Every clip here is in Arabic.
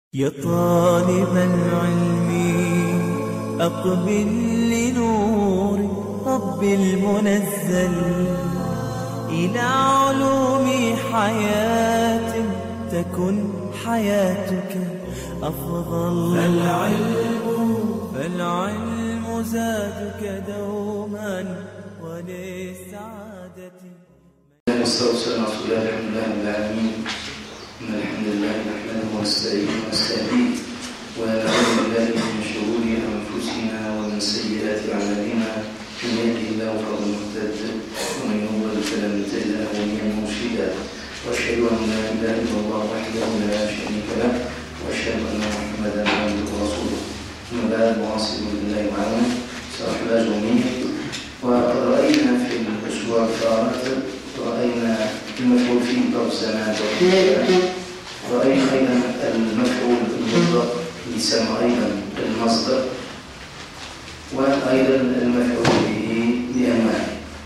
يا طالب العلم أقبل لنور رب المنزل إلى علوم حياة تكن حياتك أفضل. فالعلم زادك دوما وللسعادة. والصلاة والسلام على رسول الله. الحمد لله رب العالمين. إن الحمد لله نحمده ونستعينه ونستهديه ونعوذ بالله من شرور أنفسنا ومن سيئات أعمالنا. من يهده الله فهو المهتد ومن يضلل فلن تجد له وليا مرشدا. وأشهد أن لا إله إلا الله وحده لا شريك له وأشهد أن محمدا عبده ورسوله. أما بعد، واصل بالله معنا شرح الأجرومية. وقد رأينا في الأسبوع الفارط رأينا المفعول فيه ضرب زمان رأينا أيضا المفعول المطلق يسمى أيضا المصدر، وأيضا المفعول به بأنواع.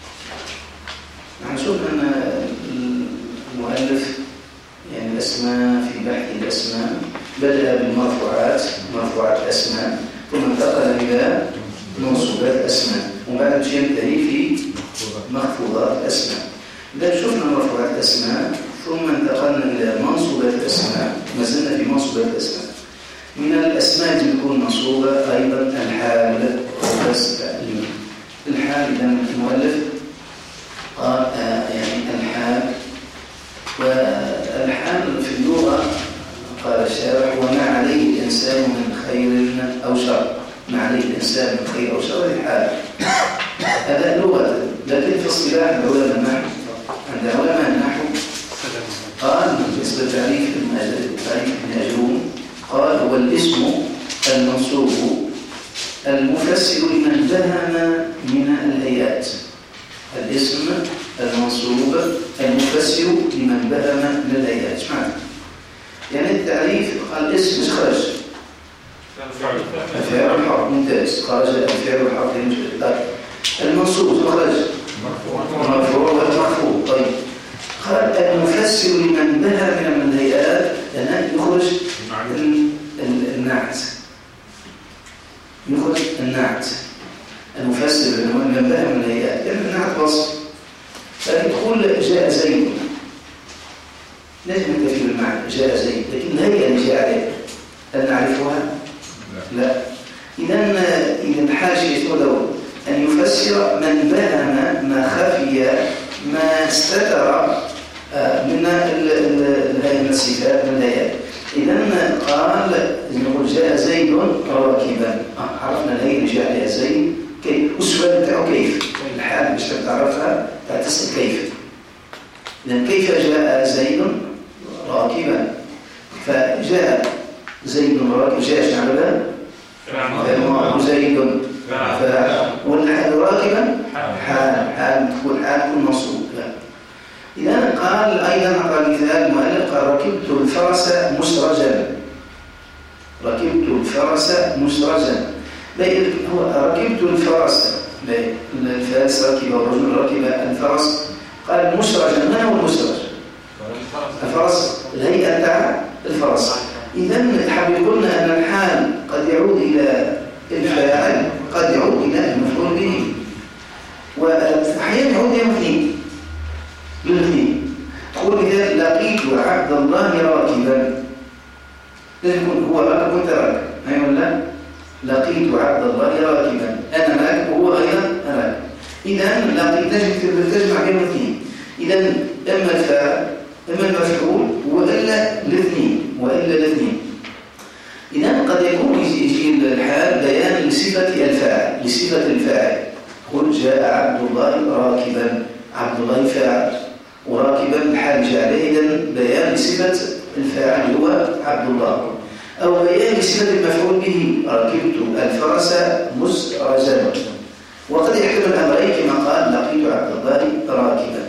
نشوف أن المؤلف يعني الأسماء في بحث الأسماء بدأ بالمرفوعات، مرفوعات أسماء، ثم انتقل إلى منصوبات أسماء، وبعد ينتهي في مخفوضات أسماء. إذا شفنا مرفوعات الأسماء ثم انتقلنا إلى منصوبات الأسماء، ما زلنا في منصوبات الأسماء. من الأسماء التي تكون منصوبة أيضا الحال والتعليم. الحال إذا المؤلف قال يعني الحال، والحال في اللغة قال الشارح وما عليه الإنسان من خير أو شر. ما عليه الإنسان من خير أو شر الحال، هذا لغة. لكن في اصطلاح علماء النحو، عند علماء النحو قال بالنسبة لتعريف ابن أجروم قال هو الاسم المنصوب المفسر لمن بهم من الهيئات. الاسم المنصوب المفسر لمن بهم من الهيئات. ايش معنى؟ يعني التعريف قال الاسم مش خرج الفعل الحرف، ممتاز، خرج الفعل الحرف. المنصوب خرج مرفوع والمرفوع. طيب، قال المفسر لمن بها من الهيئات، لأنه يخرج النعت، يخرج النعت. المفسر لمن بها من الهيئات، لأن النعت وصف. لكن تقول جاء زيد، لازم نكتفي بالمعنى جاء زيد، لكن الهيئة اللي جاء عليها هل نعرفها؟ لا. إذا الحاجة يتولى أن يفسر من بهم ما خفي ما استتر من الصفات من الهيئات. إذا قال نقول جاء زيد راكبا، عرفنا الهيئة اللي جاء عليها زيد كيف، والسؤال بتاعه كيف، الحال باش تعرفها تسأل كيف. إذا كيف جاء زيد راكبا؟ فجاء زيد راكبا، جاء شعبا زيد والراكبا حال تكون حال تكون منصوب. إذا قال أيضا أعطى مثال المؤلف قال ركبت الفرس مسرجا. ركبت الفرس مسرجا، هو ركبت الفرس، الفارس ركب والرجل ركب الفرس. قال مسرجا، ما هو المسرج؟ الفرس، الهيئة تاع الفرس. إذا حاب يقولنا أن الحال قد يعود إلى الفاعل، قد يعود إلى المفعول به، وأحيانا يعود إلى الاثنين. تقول إذا لقيت عبد الله راكبا، لازم يكون هو راكب وأنت راكب، أيوة ولا لا؟ لقيت عبد الله راكبا، أنا راكب وهو أيضا راكب. إذا لقيت تجمع بين الاثنين. إذا إما الفاعل إما المفعول وإلا الاثنين. إذا قد يكون يجي الحال بيان لصفة الفاعل. قل جاء عبد الله راكبا، عبد الله فاعل وراكبا الحال جاء عليه، إذا بيان لصفة الفاعل هو عبد الله، أو بيان لصفة المفعول به ركبت الفرس مسرجا. وقد يحتمل الأمرين كما قال لقيت عبد الله راكبا.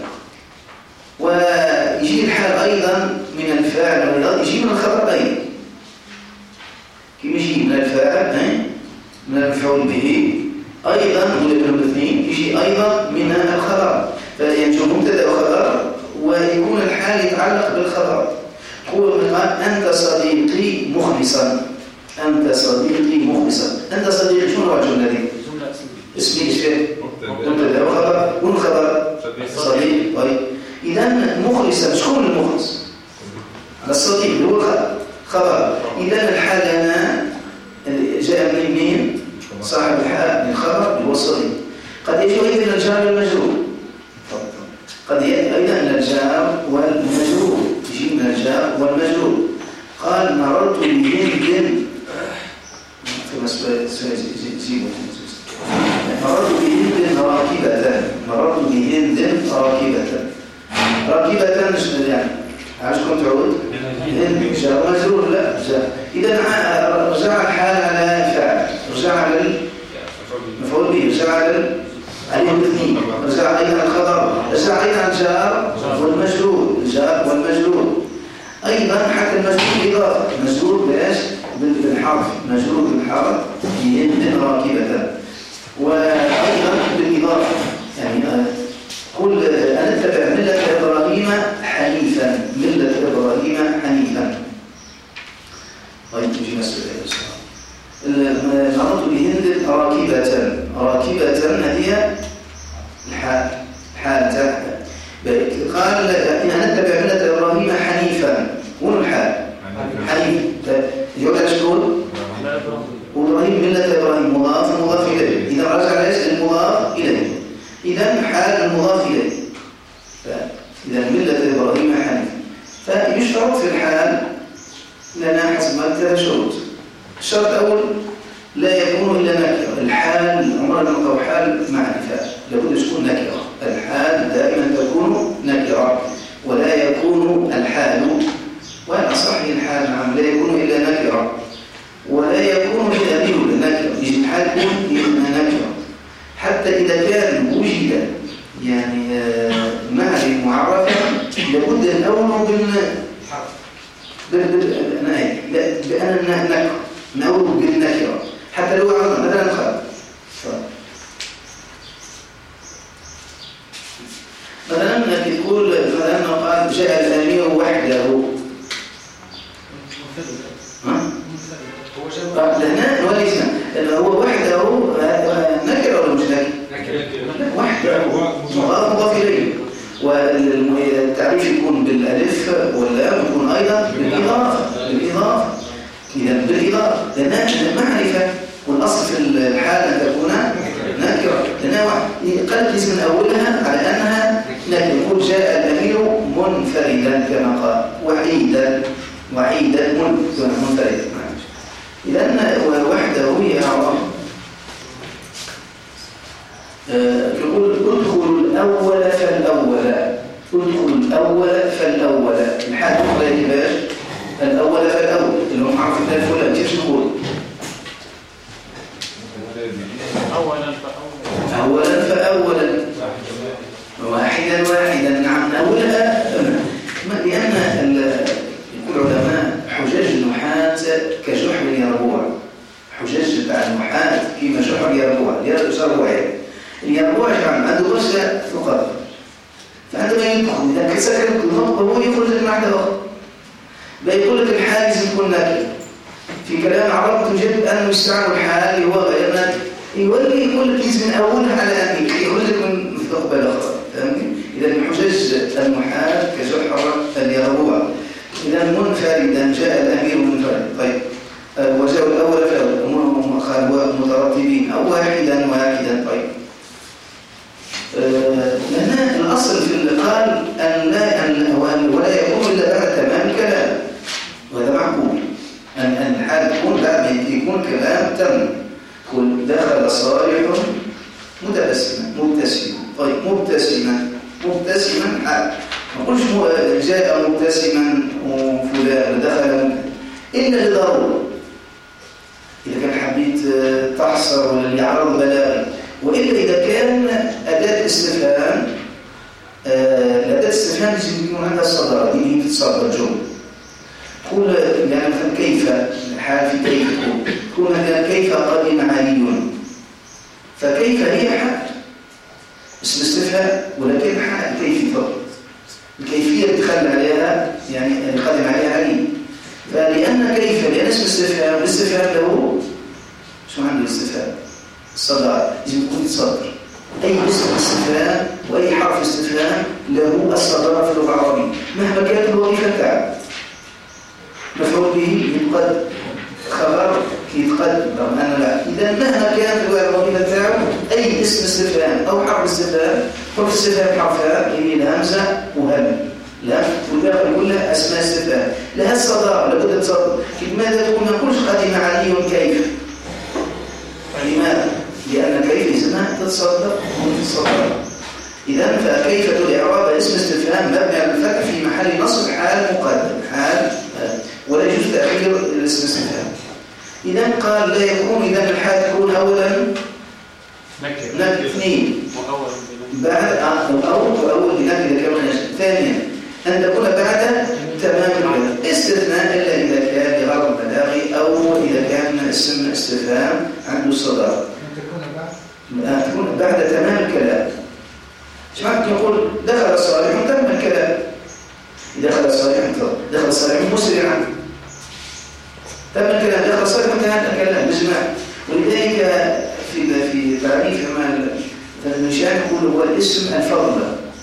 ويجي الحال أيضا من الفاعل وأيضا يجي من الخبر أيضا، كما يجي من الفاعل من المفعول به أيضا من الاثنين، يجي أيضا من الخبر، فينجو مبتدأ وخبر ويكون الحال يتعلق بالخبر. هو قال أنت صديقي مخلصا، أنت صديقي مخلصا. أنت صديقي شنو هو الجملة دي؟ اسمي إيش فيه؟ مبتدأ وخبر والخبر صديق. طيب إذا مخلصا شكون المخلص؟ الصديق اللي هو خبر. إذا الحال هنا جاء من مين؟ صاحب الحال من خبر اللي هو الصديق. قد يجي أيضا الجار والمجرور. قد يأتي أيضا الجار والمجرور، يجي من الجار والمجرور. قال مررت بهند في مسألة مررت بهند راكبة. مررت بهند راكبة. راكبة يعني عايزكم تعود هند جار مجرور لا جار. إذا رجع الحال على فعل، رجع على المفعول به، رجع على الاثنين، رجع أيضا الخبر، رجع أيضا الجار والمجرور، الجار والمجرور. أيضا حتى المجرور إضافة، مجرور بإيش؟ بالحرف، مجرور بالحرف بهند راكبة. وأيضا بالإضافة يعني قل أنا اتبع ملة إبراهيم حنيفا، ملة إبراهيم حنيفا. طيب نجي مسألة مررت بهند راكبة. راكبة هي الحال، حال قال أنا اتبع ملة إبراهيم حنيفا. وين الحال؟ حنيف. يقول لك شكون؟ إبراهيم ملة إبراهيم مضاف مضاف إليه. إذا رجع ليس المضاف إليه، إذا حال المضاف إليه. إذا ملة إبراهيم حنيف. فيشترط في الحال لنا حسب ثلاث شروط. الشرط الأول لا يكون إلا نكرة. الحال عمرنا نقول حال معرفة، لابد تكون نكرة. الحال دائما تكون نكرة، ولا يكون الحال، وأنا صحيح الحال نعم لا يكون إلا نكرة، ولا يكون إلا نكرة. يجب الحال يكون نكرة حتى إذا كان وجد يعني معرفة معرفة لابد أن أول بأن النكرة نقول بالنكرة حتى لو عرضنا مثلا خلق. مثلا تقول مثلا قال جاء الأمير وحده. لهنا وليسنا هو وحده نكرة ولا مش نكرة؟ وحده مضاف إليه، والتعريف يكون بالألف واللام يكون أيضا بالإضافة. إذا بالإضافة لأنها معرفة، والأصل في الحال أن تكون نكرة، لأنها قلت اسم أولها على أنها نكرة. يقول جاء الأمير منفردا كما قال، وحيدا منفردا. إذا وحده هي أعظم. يقول ادخل الأول فالأول، ادخل الأول فالأول. الحال تقول إيه؟ الأول فالأول اللي هو معروف الفلان. كيف نقول؟ أولا فأولا، واحدا. نعم أولها، لأن يقول العلماء حجاج النحاة كجحر يربوع. حجاج تاع النحاة كما جحر يربوع. اليربوع عنده غشة ثقب، فعندما يدخل إذا سكن النطق هو يخرج المعنى الآخر. بيقول لك الحال لازم يكون ناكل. في كلام عرب توجد أنه يستعمل الحال هو غير ناكل، يولي يقول لك لازم من أولها على أن يخرج لك من ثقب الآخر. فهمتني؟ إذا من حجاج النحاة كجحر اليربوع. إذا منفردا جاء الأمير منفردا. طيب وجاء الأول فالأول مترتبين أو واحدا. طيب لأن الأصل في القال ولا يكون إلا بعد تمام الكلام، وهذا معقول أن الحال تكون بعد ما يكون كلام تم. قل دخل صالح مبتسما. طيب مبتسما حال. ما نقولش جاء مبتسما وفلان دخل إلا لضرورة، إذا كان حبيت تحصر ولا يعرض بلاغي. وإلا إذا كان أداة استفهام، الأداة استفهام لازم يكون عندها الصدارة، دي هي تتصدر الجملة. تقول يعني مثلا كيف الحال في كيف تقول مثلا كيف قدم علي، فكيف هي حال اسم استفهام، ولكن حال كيف فقط. الكيفية تدخل عليها يعني قدم عليها علي لأن كيف؟ لأن اسم استفهام، الاستفهام له شو عنده الاستفهام؟ الصدر، لازم يكون يتصدر. أي اسم استفهام وأي حرف استفهام له الصدر في اللغة العربية مهما كانت الوظيفة تاعه. مفعول به يتقدم، خبر يتقدم، رغم أنه لا. إذا مهما كانت الوظيفة تاعه أي اسم استفهام أو حرف استفهام، حرف استفهام حرفان اللي الهمزة وهم لا والباقي كلها أسماء استفهام لها الصدر لابد تصدر. لماذا تقول ما نقولش قدم علي كيف؟ لماذا؟ لأن كيف اسمها تتصدر وتتصدر. إذا فكيف الإعراب اسم استفهام مبني على الفتح في محل نصب حال مقدم، حال ولا يجوز تأخير الاسم استفهام. إذا قال لا يكون، إذا الحال تكون أولا نكر اثنين بعد أول بنكر إذا كان نشر. ثانيا أن تكون بعد تمام العلم، استثناء إلا إذا كان لغرض بلاغي أو إذا كان اسم استفهام عنده صدر. تكون بعد تمام الكلام. مش ممكن يقول دخل صالح تم الكلام. دخل صالح مسرعا تم الكلام، دخل صالح انتهى الكلام بجماع. ولذلك في تعريف المشان يقول هو الاسم الفضل.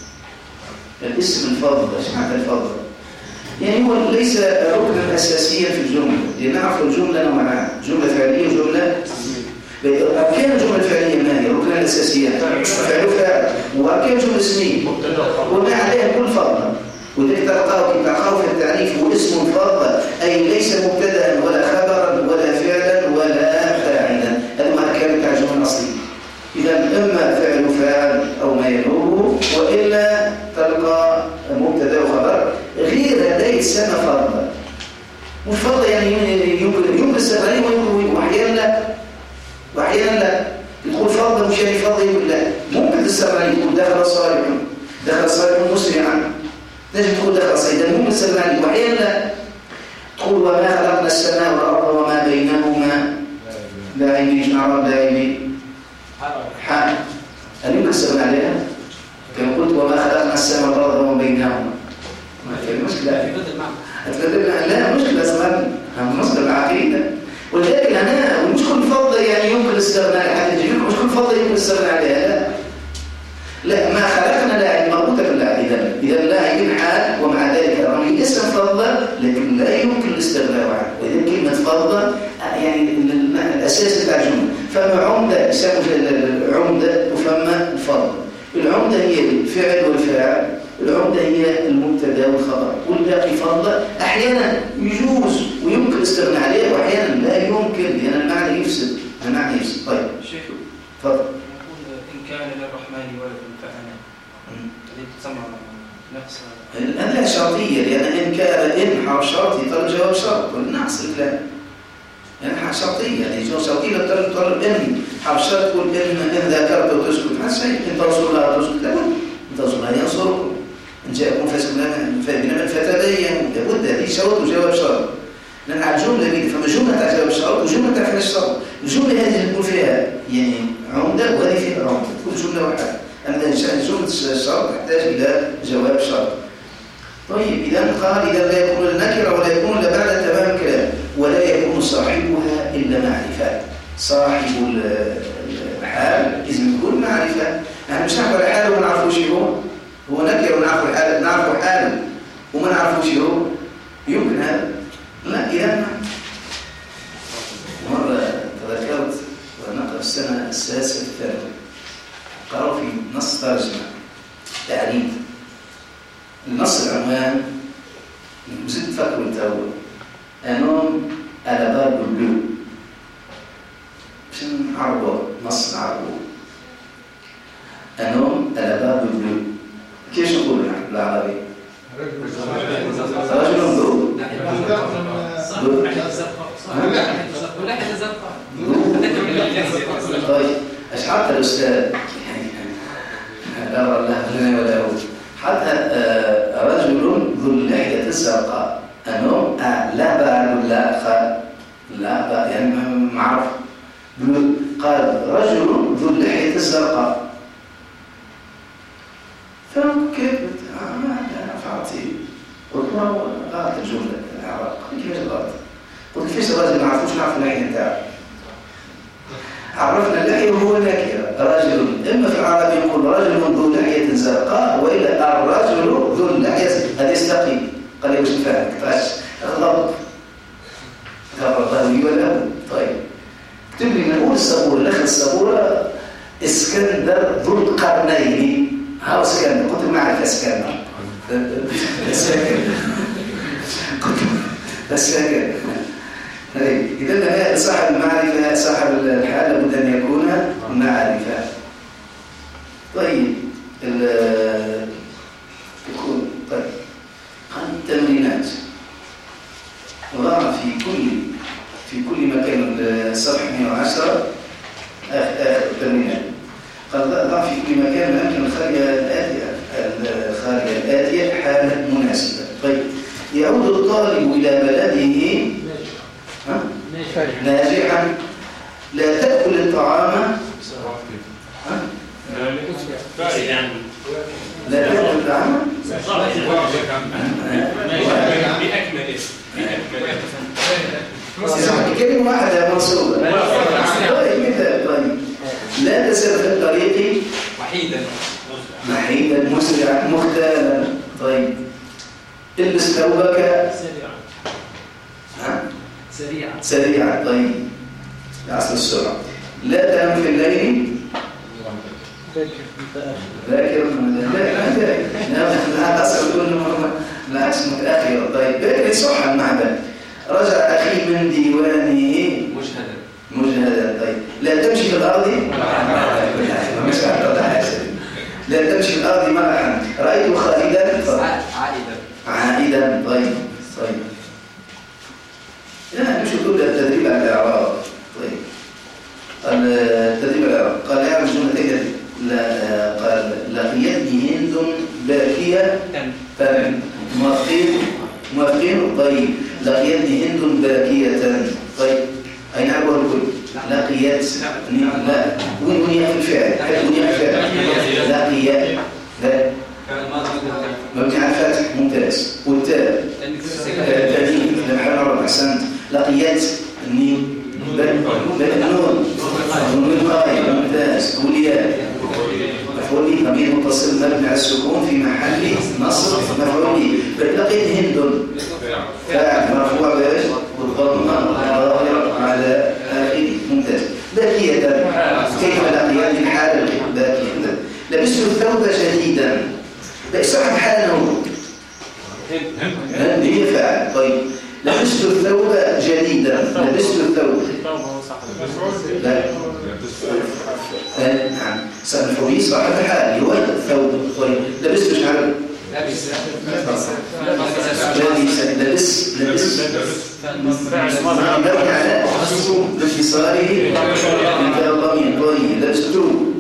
الاسم الفضل، ايش معنى الفضل؟ يعني هو ليس ركنا اساسيا في الجمله، لنعرف الجمله نوعان، جمله فعليه وجمله أركان الجملة الفعلية ما هي؟ ركنان الأساسية فعل وفاعل، وأركان الجملة الاسمية وما عليها كل فضل. وذلك تلقاه في التعريف واسم فضل، أي ليس مبتدأ ولا خبرا ولا فعلا ولا فاعلا. هذا ما أركان بتاع الجملة الأصلية. إذا إما فعل وفاعل أو ما يلوه، وإلا تلقى مبتدأ وخبر. غير هذا يتسمى فضل. مش فضل يعني يمكن السبعين وأحيانا لا، وأحيانا لا. يقول فضل مش يعني فضل يقول لا. ممكن تستمر يقول دخل صالح مسرعا، نجم تقول دخل صيدا، ممكن تستمر وأحيانا لا. تقول وما خلقنا السماء والأرض وما بينهما لاعبين، أعراب لاعبين حال. هل يمكن تستمر عليها؟ كما قلت وما خلقنا السماء والأرض وما بينهما، ما في مشكلة. لا مشكلة أصلا، مصدر العقيدة. ولكن أنا مش كل فضل يعني يمكن الاستغناء عن الجميع، مش كل فضل يمكن الاستغناء عليها. لا ما خلقنا لاعب مربوطة بالله. إذا لاعب حال، ومع ذلك رغم اسم فضل لكن لا يمكن الاستغناء عنه. وإذا كلمة فضل يعني الأساس بتاع الجملة. فما عمدة يسمى العمدة وفما الفضل. العمدة هي الفعل والفاعل، العمدة هي المبتدا والخبر، والباقي فضل. أحيانا يجوز ويمكن الاستغناء عليه، وأحيانا لا يمكن لأن المعنى يفسد. طيب شيخ تفضل. نقول إن كان للرحمن ولد فأنا التي تسمى نقص هذه شرطية، لأن إن كان إن حرف شرط يطلب جواب شرط والنقص الكلام. يعني حرف شرطية، يعني جواب شرطية تطلب إن حرف شرط تقول إن ذكرت وتسكت. هذا شيء. إن تنصروا لها تسكت لابد، إن تنصروا لها ينصركم. إن جاءكم فاسق بنبأ فتبينوا، لابد. هذه شرط وجواب شرط. لأن على الجملة دي فما جملة تاع جواب الشرط وجملة تاع فعل الشرط. الجملة هذه اللي تكون فيها يعني عمدة وهذه فيها عمدة، تكون جملة واحدة. أما جملة الشرط تحتاج إلى جواب شرط. طيب إذا قال إذا لا يكون النكرة ولا يكون إلا بعد تمام الكلام، ولا يكون صاحبها إلا معرفة. صاحب الحال لازم يكون معرفة. نحن مش نعرف الحال وما نعرفوش هو نكر ونعرف الحال، نعرف حاله وما نعرفوش هو. يمكن هذا؟ لا. إذا مرة تذكرت ونقرأ السنة السادسة الثانوي، قرأوا في نص ترجمة تعريف النص. العنوان زدت فكر التأول أنهم على باب البلو. باش نعرفوا نص نعرفوا أنهم على باب البلو. كيف نقولوا نحن بالعربي؟ رجل ذو طيب ايش حتى الاستاذ لا والله لنا ولا هو حتى رجل ذو اللحية الزرقاء انه لا بعد لا يعني معروف. قال رجل ذو اللحية الزرقاء. فكيف ما فعلتي قلت له غلط الجملة العراق كيف غلط نعرف اللحية نتاعو. عرفنا اللحية وهو نكرة، رجل، إما في العربي يقول رجل ذو لحية زرقاء، وإلا الرجل ذو اللحية، هذا يستقيم. قال لي واش نفهمك؟ فاش غلط الراوي ولا طيب اكتب لي نقول الصبورة، الاخ الصبورة اسكندر ذو القرنين. ها اسكندر، كنت معرفة اسكندر اسكندر. إذا صاحب المعرفة صاحب الحال لابد أن يكون معرفة. طيب يكون طيب التمرينات وضع في كل مكان. الصفحة 110 آخر التمرينات قد ضع في كل مكان الأمكنة الخارجة الآتية حالة مناسبة. طيب يعود الطالب إلى بلده ناجحا. لا تأكل الطعام لا تأكل الطعام كلمة واحدة منصوبة. طيب لا تسير في الطريق وحيدا مسرعا مختالا. طيب البس ثوبك سريعا. طيب لعصر السرعة. لا تنام في الليل ذاكر لا تصل كل مرة بالعكس متأخرة. طيب باكر صح المعبد. رجع أخي من ديوانه مجهدا. طيب لا تمشي في الأرض لا تمشي في الأرض مرحا. رأيت خالدا عائدا. طيب لا مش كل التدريب على الإعراب. طيب التدريب على الإعراب قال يعرف جملتين. قال لقيتني هند باكية موافقين. طيب لقيتني هند باكية. طيب أين أقول الكل؟ لقيتني لا وين يأخذ الفعل؟ لقيت لا مبني على الفتح ممتاز. والتاء تأنيث لمحل عرب أحسنت. لقيتني بالنون ممتاز. والياء مفعول به ضمير متصل مبني على السكون في محل نصب مفعول به. لقيت هند فاعل مرفوع بالضمه الظاهره على اخره. ممتاز. باكية كيف لقيت الحال باكية. لبست الثوب جديدا. صاحب حاله هي فاعل. طيب لبست الثوب جديدا. لبست الثوب لا نعم سألفوني صاحب الحال هو الثوب. طيب لبست مش عارف لبس مبني على انفصاله بالضمير. طيب لبست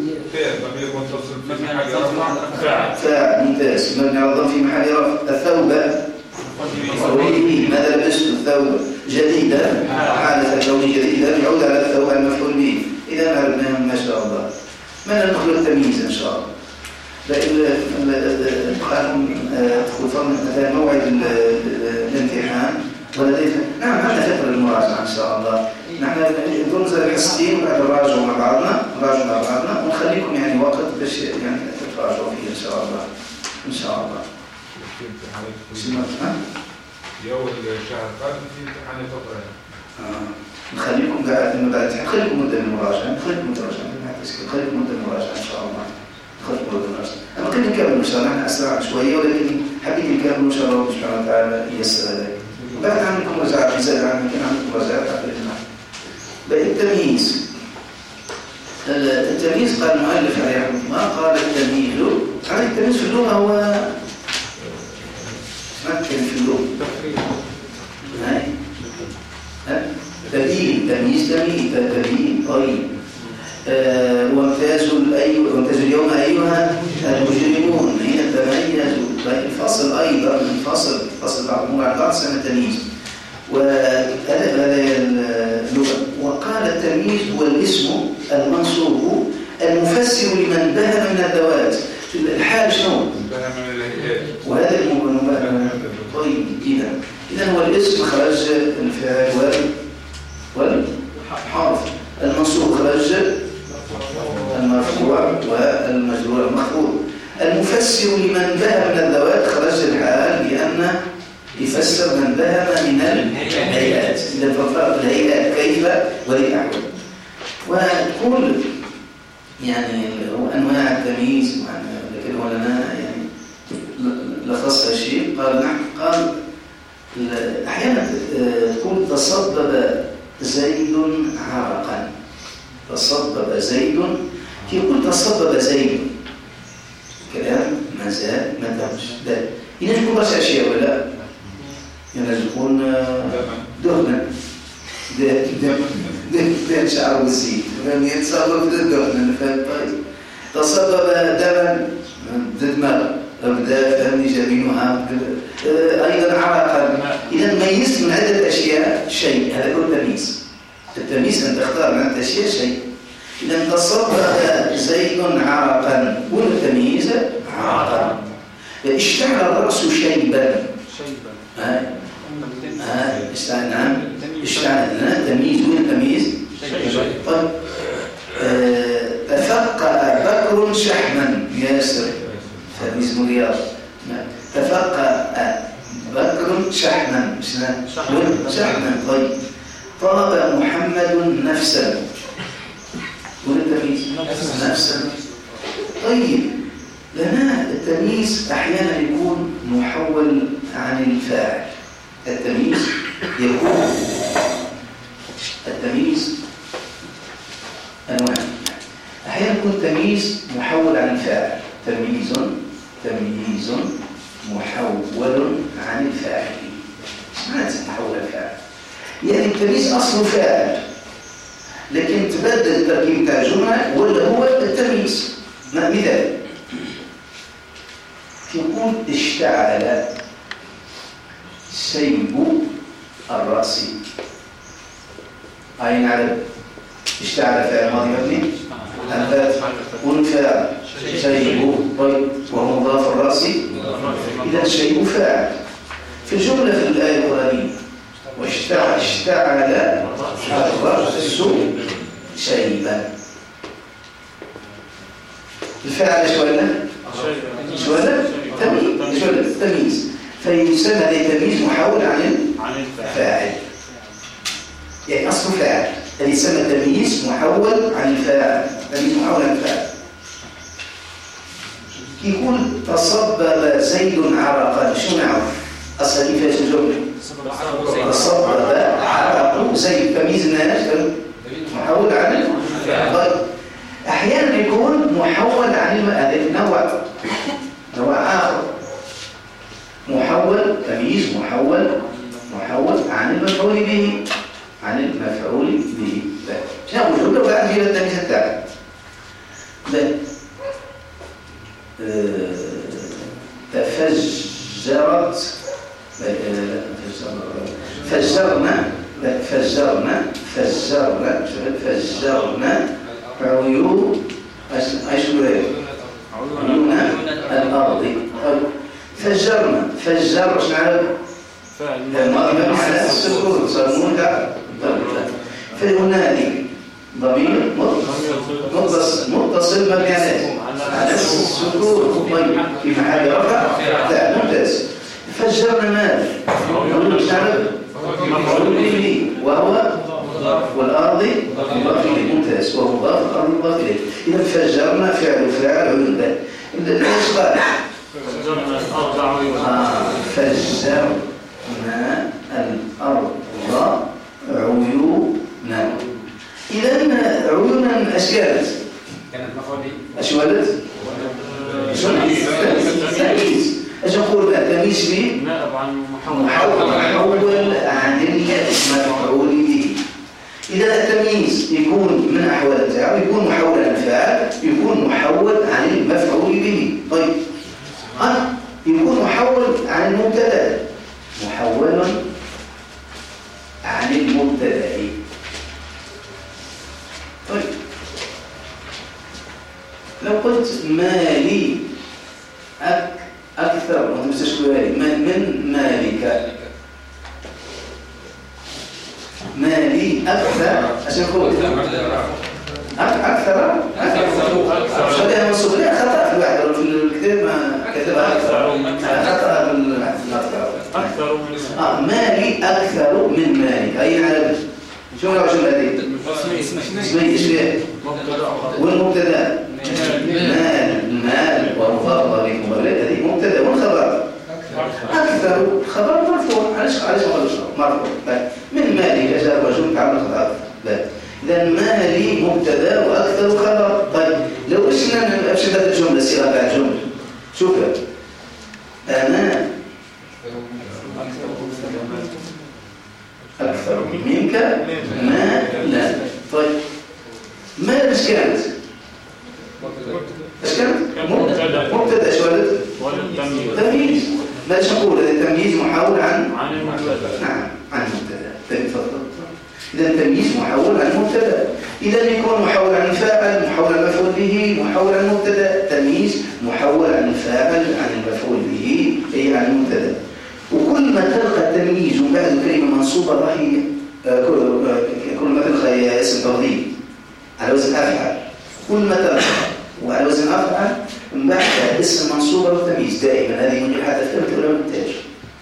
فاعل ممتاز مبني على الضم في محل رفع. الثوب ماذا لبست الثوب جديدا حالة كونه جديدا يعود على الثوب المفعول به. إذا عرفناه ما شاء الله. من ندخل التمييز إن شاء الله. لأن موعد الامتحان ولدينا نعم عندنا فترة المراجعة إن شاء الله. نحن ننزل الحصتين وبعد نراجعوا مع بعضنا ونخليكم يعني وقت باش يعني تراجعوا فيه إن شاء الله. إن شاء الله. يوم الشهر القادم في امتحان الفقرة. نخليكم قاعد لما بعد نخليكم مدة المراجعة. نخليكم مدة المراجعة إن شاء الله. أنا كنت نكمل إن شاء الله. نحن أسرع شوية ولكن حبيت نكمل إن شاء الله سبحانه وتعالى ييسر ذلك. بعد عندكم مراجعة في زاد عندكم مراجعة بقى التمييز قال المؤلف عليه رحمه الله قال التمييز في اللغة هو ما كان في اللغة تبيين. تمييز تبيين. طيب وامتازوا اليوم أيها المجرمون حين تميزوا. طيب الفصل أيضا فصل بعض الأمور عن بعض سنة التمييز. وهذا اللغة. وقال التمييز هو الاسم المنصوب المفسر لمن بهم من الذوات. الحال شنو؟ بهم من الهيئات. وهذا طيب إذا هو الاسم خرج الفعل يفسر لمن ذهب من الذوات خرج الحال لأن يفسر من ذهب من الهيئات. إذا ففرق الهيئات كيف وللأحوال. وكل يعني أنواع التمييز، لكن هو لنا يعني لخص شيء. قال أحيانا تقول تصبب زيد عرقا. تصبب زيد، كي يقول تصبب زيد كلام ما زال ما دامش ده ينجم يكون برشا أشياء ولا ينجم يكون دهنا ده شعر وزيد يتصبب دهنا. طيب تصبب دما دماغ أبدا فهمني جميعها أيضا عرقا. إذا ميزت من عدة أشياء شيء، هذا هو التمييز. التمييز أن تختار من عدة أشياء شيء. إذا تصبب زيد عرقا والتمييز عرقا. اشتعل الرأس شيبا. نعم اشتعل تمييز والتمييز. طيب تفقأ بكر شحما ياسر تمييز مرياض. تفقأ بكر شحما شحما. طيب طاب محمد نفسا والتمييز نفسا. طيب لنا التمييز أحيانا يكون محول عن الفاعل. التمييز يكون التمييز أنواع. أحيانا يكون التمييز محول عن الفاعل. تمييز محول عن الفاعل. ماذا محول الفاعل؟ يعني التمييز أصله فاعل لكن تبدل التركيب تاع الجملة ولا هو التمييز. مثال يقول اشتعل شيب الرأس. أين علم اشتعل فعل ماضي مبني الفات والفاعل شيب. طيب وهو مضاف الرأس. إذا شيب فاعل في الجملة في الآية القرآنية. واشتعل الرأس شيبا. الفاعل شو ولا تمييز. فيسمى هذا تمييز محول عن الفاعل. يعني أصل فاعل الذي يسمى تمييز محول عن الفاعل. تمييز محول عن الفاعل. يقول تصبب زيد عرقا. شو نعرف أصلا كيف الجملة؟ تصبب عرق زيد. تمييز الناس محول عن الفاعل. طيب أحيانا يكون محول عن هذا نوع آخر. محول تمييز محول عن المفعول به. شنو هو الجملة وبعد جيب التمييز التالي. تفجرت فجرنا عيون الأرض. فجرنا فجر اش نعرف؟ الماضي على السكون صار تاع فهنالك ضمير متصل مبني على السكون. طيب في محل رفع لا ممتاز. فجرنا ماذا؟ ايش نعرف؟ مفعول به وهو والأرض مضاف إليه. ممتاز. وهو مضاف الأرض مضاف إليه. إذا فجرنا فعل عيون به. إيش قال؟ فجرنا الأرض عيونا. إذا عيونا أش كانت؟ أش ولد؟ تمييز. أش نقول بقى تمييز به؟ محول عن المفعول به. إذا التمييز يكون من أحوال تاعو يكون محول عن الفاعل يكون محول عن المفعول به. طيب يكون محول عن المبتدا محول عن المبتدا. طيب لو قلت مالي أكثر من مالك. مالي أكثر عشان نقول أكثر شو ده منصوب. لا خطأ في الواحد في الكتاب ما كتبها أكثر مالي أكثر من مالي. أي عدد؟ شو نوع الجملة دي؟ اسمي إيش فيها؟ والمبتدأ المال ومضاربة بالمبالغة هذه مبتدأ والخبر أكثر خبر مرفوع. علاش مرفوع؟ من مالي كجار وجوم تعلق بأكثر. إذا مالي مبتدأ وأكثر خبر. طيب لو إشنا أبشد هذه الجملة الصيغة تاع الجملة شوف أنا أكثر منك مالا. طيب مال إيش كانت؟ إيش كانت؟ مبتدأ. إيش ولد؟ تمييز. ماذا نقول؟ التمييز محول عن المبتدأ. نعم عن المبتدأ. تفضل. إذا التمييز محول عن المبتدأ. إذا يكون محول عن الفاعل، محول عن المفعول به، محول عن المبتدأ. تمييز محول عن الفاعل عن المفعول به أي عن المبتدأ. وكل ما تلقى التمييز وبعد كلمة منصوبة راهي كل ما تلقى اسم تفضيل على وزن أفعل. كل ما تلقى وعلى وزن أفعل من بعد اسم منصوبة والتمييز دائما. هذه من حتى فهمت ولا منتاج.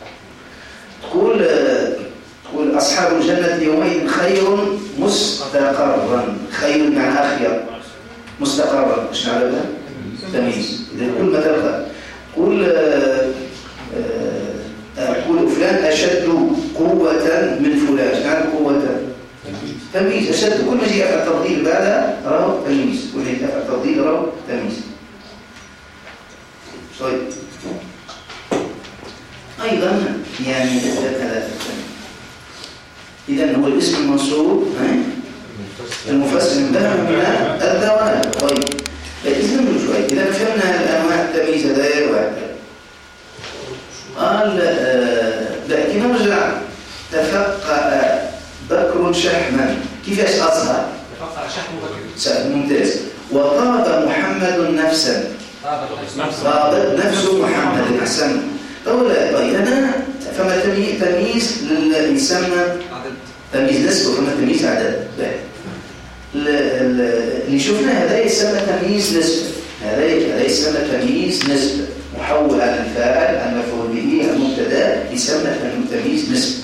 تقول أصحاب الجنة يومئذ خير مستقرا. خير معنى أخير، مستقرا إيش معنى هذا؟ تمييز. إذا كل ما تلقى قول فلان أشد قوة من فلان. إيش معنى قوة؟ تمييز. أشد كل ما يجي أفعل تفضيل بعدها راه تمييز. كل ما يجي أفعل تفضيل راه تمييز. طيب أيضا يعني إذا هو الاسم المنصوب المفسر من الدوام. طيب إذن شوي إذا فهمنا الأنواع التمييز هذا واحد قال لكن نرجع. تفقأ بكر شحما. كيفاش أصهر؟ تفقأ شحم ممتاز. وطاب محمد نفسا. طابت نفس محمد. أحسن. طيب أنا فما تمييز يسمى تمييز نسبة وفما تمييز عدد. اللي شفنا هذا يسمى تمييز نسبة. هذا يسمى تمييز نسبة محول عن الفاعل عن مفعول به عن المبتدا يسمى تمييز نسبة.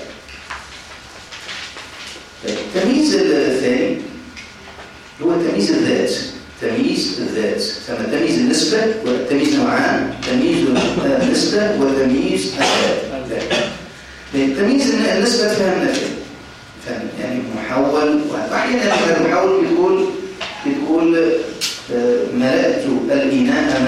طيب التمييز الثاني هو تمييز الذات. تمييز الذات. ثم تمييز النسبة والتمييز نوعان: تمييز النسبة وتمييز الذات. تمييز النسبة فهمنا فهم يعني محول. وأحيانا المحول بتقول ملأت الإناء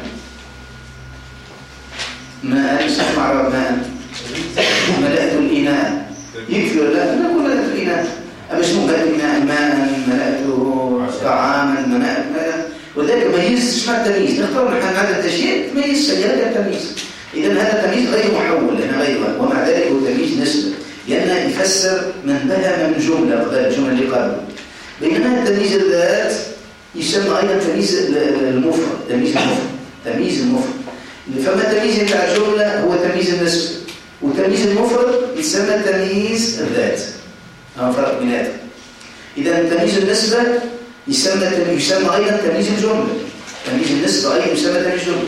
ماء اسمع ماء ملأت الإناء يكفي ولا نقول ملأت الإناء أبش ملأت الإناء ماء ملأته طعاما ماء. وذلك ميز شمال التمييز. نختار نحن هذا التشيء تميز سيئات التمييز. إذن هذا التمييز غير محول لأنه غيره. ومع ذلك هو تمييز نسبة لأنه يفسر من بهم من جملة قبل الجملة اللي قبل. بينما التمييز الذات يسمى أيضا تمييز المفرد. تمييز المفرد. فما التمييز بتاع الجملة هو تمييز النسبة، وتمييز المفرد يسمى تمييز الذات. فرق بيناتهم. إذا تمييز النسبة يسمى أيضا تمييز الجملة. تمييز النسبة أيضا يسمى تمييز الجملة.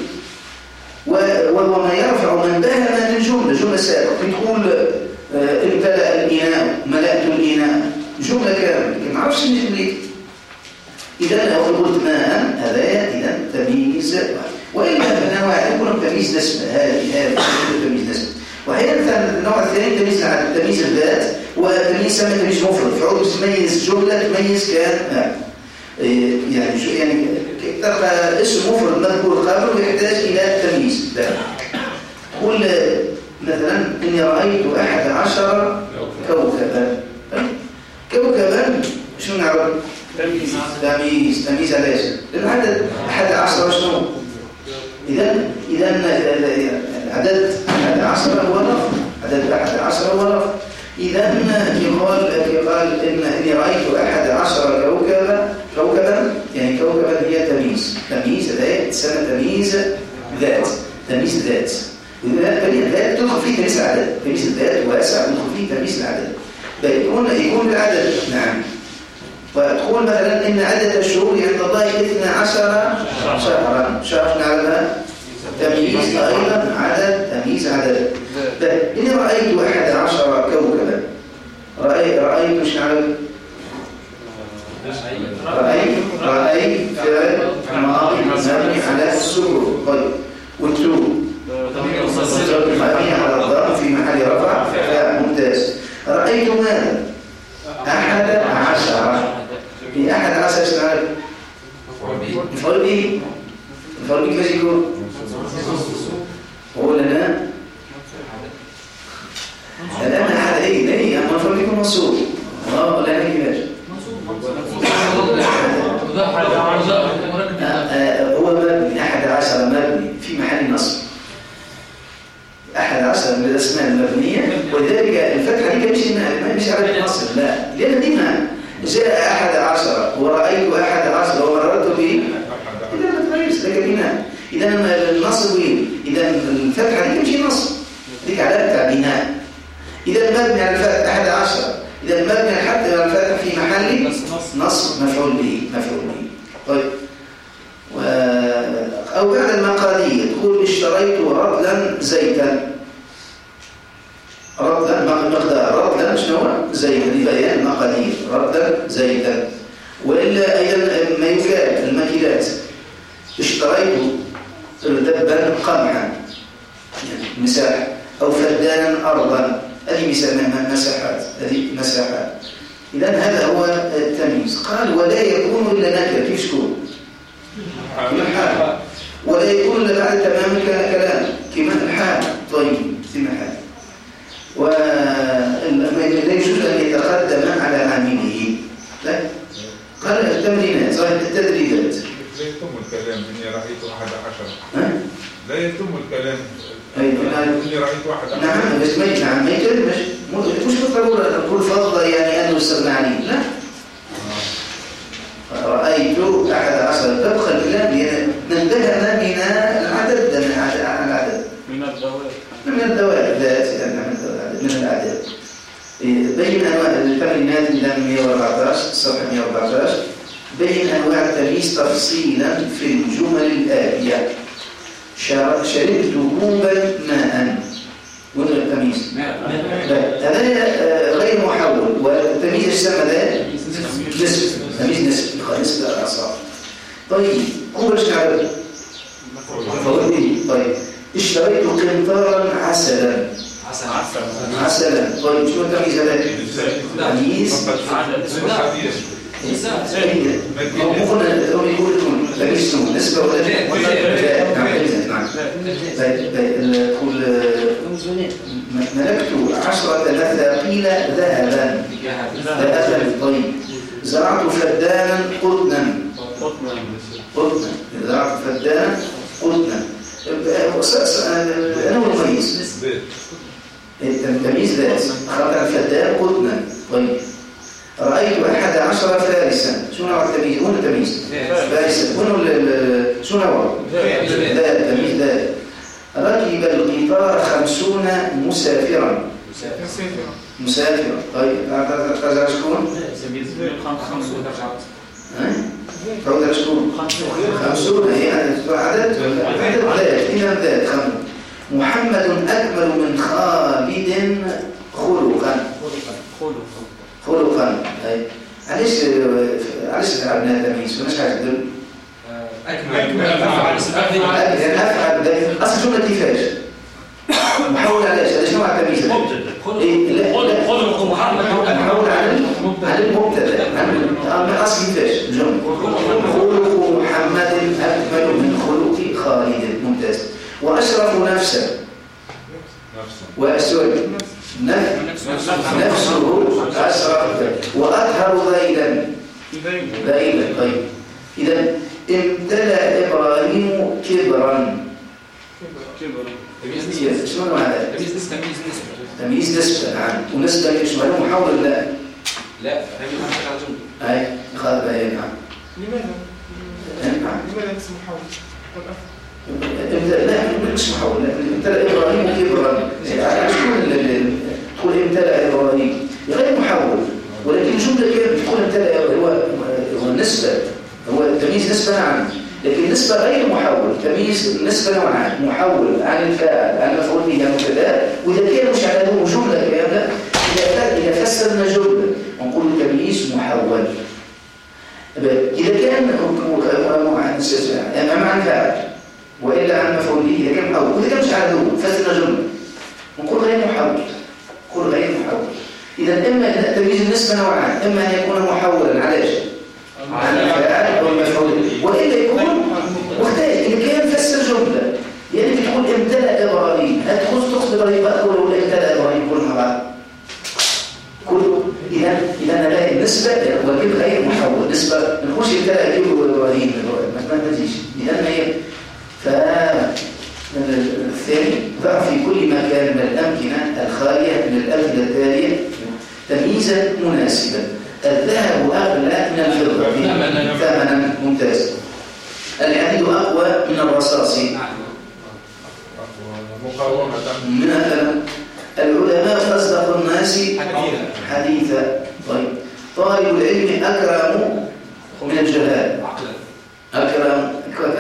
وهو ما يرفع من بهم من جملة سابقة. تقول امتلأ الإناء ملأت الإناء جملة كاملة ما عرفش نجيب. إذا لو قلت ماء هذا إذا تمييز. وإلا النوع يكون تمييز نسبة. هذا تمييز نسبة. وأحيانا النوع الثاني تمييز الذات وتمييز يسمى تمييز مفرد. فعود تميز جملة تميز كان يعني شو يعني تلقى اسم مفرد مذكور قبله يحتاج إلى تمييز. قل مثلا إني رأيت 11 كوكبا. كوكبا شو نعرف؟ تمييز على ايش؟ العدد 11 شنو؟ إذا عدد 11 هو لفظ. عدد 11 هو لفظ. إذا يقال إني رأيت 11 كوكبا يعني كوكبا هي تمييز. تمييز ذات تسمى تمييز ذات. تمييز ذات. وإذا الذات تدخل فيه تمييز العدد. تمييز الذات واسع يدخل فيه تمييز العدد. يكون العدد. نعم. وتقول مثلا إن عدد الشهور عند الله 12 شهرا. شهر نعلمها تمييز أيضا عدد، تمييز عدد. إني رأيت 11 كوكبا. رأيت مش عارف. رأيت فعل ماضي مبني على السكون. طيب والتو مبني على الضم في محل رفع فعل. ممتاز. رأيت ماذا؟ 11. في 11 ايش نعرف؟ مفعول به. مفعول به كيف يكون؟ هو لنا الآن أحد إيه أما مفعول به يكون منصوب. لنا كيفاش؟ هو مبني 11 مبني في محل نصب. 11 من الأسماء المبنية، ولذلك الفتحة دي مش على النصب، لا، لأن ديما جاء 11 ورأيت 11 ومررت به إذا ما تغيرش لك بناء. إذا النصب إذا الفتحة دي مش نصب، ديك علامة بناء. إذا المبني على الفتح 11، إذا المبني حتى على الفتح في محل نصب مفعول به. طيب أو بعد المقادير تقول اشتريت رطلا زيتا. رطلا مقدار رطلا شنو زيتا لبيان المقادير. رطلا زيتا. وإلا أيضا ما يكاد الماكينات. اشتريت دبا قمحا يعني مساحة، أو فدانا أرضا، هذه مساحات. إذا هذا هو التمييز. قال ولا يكون إلا نكرة. كيف تكون؟ الحال. ولا يكون إلا بعد تمام كلام كما الحال. طيب في محل. ولا يجوز أن يتقدم على عامله. لا. قال التمرينات صحيح التدريبات. لا يتم الكلام إني رأيت 11. لا يتم الكلام إني رأيت 11. نعم بس ما يكلمش. مش بالضرورة نقول فضل يعني أنه استغنى عليه. لا. رأيت 11 تبقى الكلام لأن ننتهى من العدد. من الدوائر من الأعداد. بين أنواع التمرينات من 114 صفحة 114. بين أنواع التمييز تفصيلا في الجمل الآتية. شربت كوبا ماء. وين التمييز؟ هذا غير محول. والتمييز يسمى ذا نسب. تمييز نسب الأعصاب. طيب كوبا ايش نعرف؟ طيب اشتريت قنطارا عسلا. طيب شو التمييز هذا؟ تمييز نسبة ولا نعم. ملكت 10 مثاقيل ذهبا. طيب زرعت فدانا قطنا. زرعت فدانا قطنا. أنا مميز. التمييز ذات خلق الفدان قطنا. طيب رأيت 11 فارسا. شو نوع التمييز؟ هون التمييز فارسا. هون شو نوع؟ ذات. تمييز ذات. ركب القطار 50 مسافرا. طيب هذا شكون؟ تعود شكون؟ 50 هي عدد ذات. إذا ذات 5. محمد أكمل من خالد خلقا. علاش عندنا تمييز؟ مش حاجه تدل اكمل افعل اصل جمله كيفاش محول علاش شنو مع التمييز؟ خلق محمد محول على المبتدا. من اصل كيفاش الجمله؟ خلق محمد اكمل من خلق خالد. ممتاز. واشرف نفسه نفسه أشرف وأطهر ذيلا. طيب إذا امتلأ إبراهيم كبرا. شنو هذا؟ تمييز نسبة. نعم. ونسبة يشمله محاولة لا أي خذ بها. نعم. لماذا اسم محاولة؟ لا مش محاولة. امتلأ إبراهيم كبرا. تقول امتلأ إبراهيم غير محول، ولكن الجملة كيف تقول امتلأ هو النسبة. هو التمييز نسبة. نعم. لكن نسبة غير محول. تمييز نسبة نوعان: محول عن الفاعل عن المفعول به عن مبتدا، وإذا كان مش على هو جملة كاملة إذا فسرنا جملة ونقول تمييز محول. إذا كان عن فاعل وإلا عن مفعول به إذا كان محول، وإذا كان مش على هو فسرنا جملة ونقول غير محول. نقول غير محول. إذا إما تمييز النسبة نوعان: إما أن يكون محولا على شيء عن الفاعل والمفعول وإلا يكون مختلف. إذا كان فسر جملة يعني بتقول امتلأ إبراهيم، تقصد إبراهيم أكبر ولا امتلأ إبراهيم كل مع بعض؟ إذا أنا لاقي النسبة وكيف غير محول. نسبة نخش امتلأ كيف إبراهيم ما تجيش لأن هي الثاني ضع في كل مكان من الأمكنة الخالية من الأمثلة التالية تمييزا مناسبا: الذهب أغلى من الفضة ثمنا ممتاز، الحديد أقوى من الرصاص مثلا، العلماء أصدق الناس حديثا. طيب، طالب العلم أكرم من الجهال. أكرم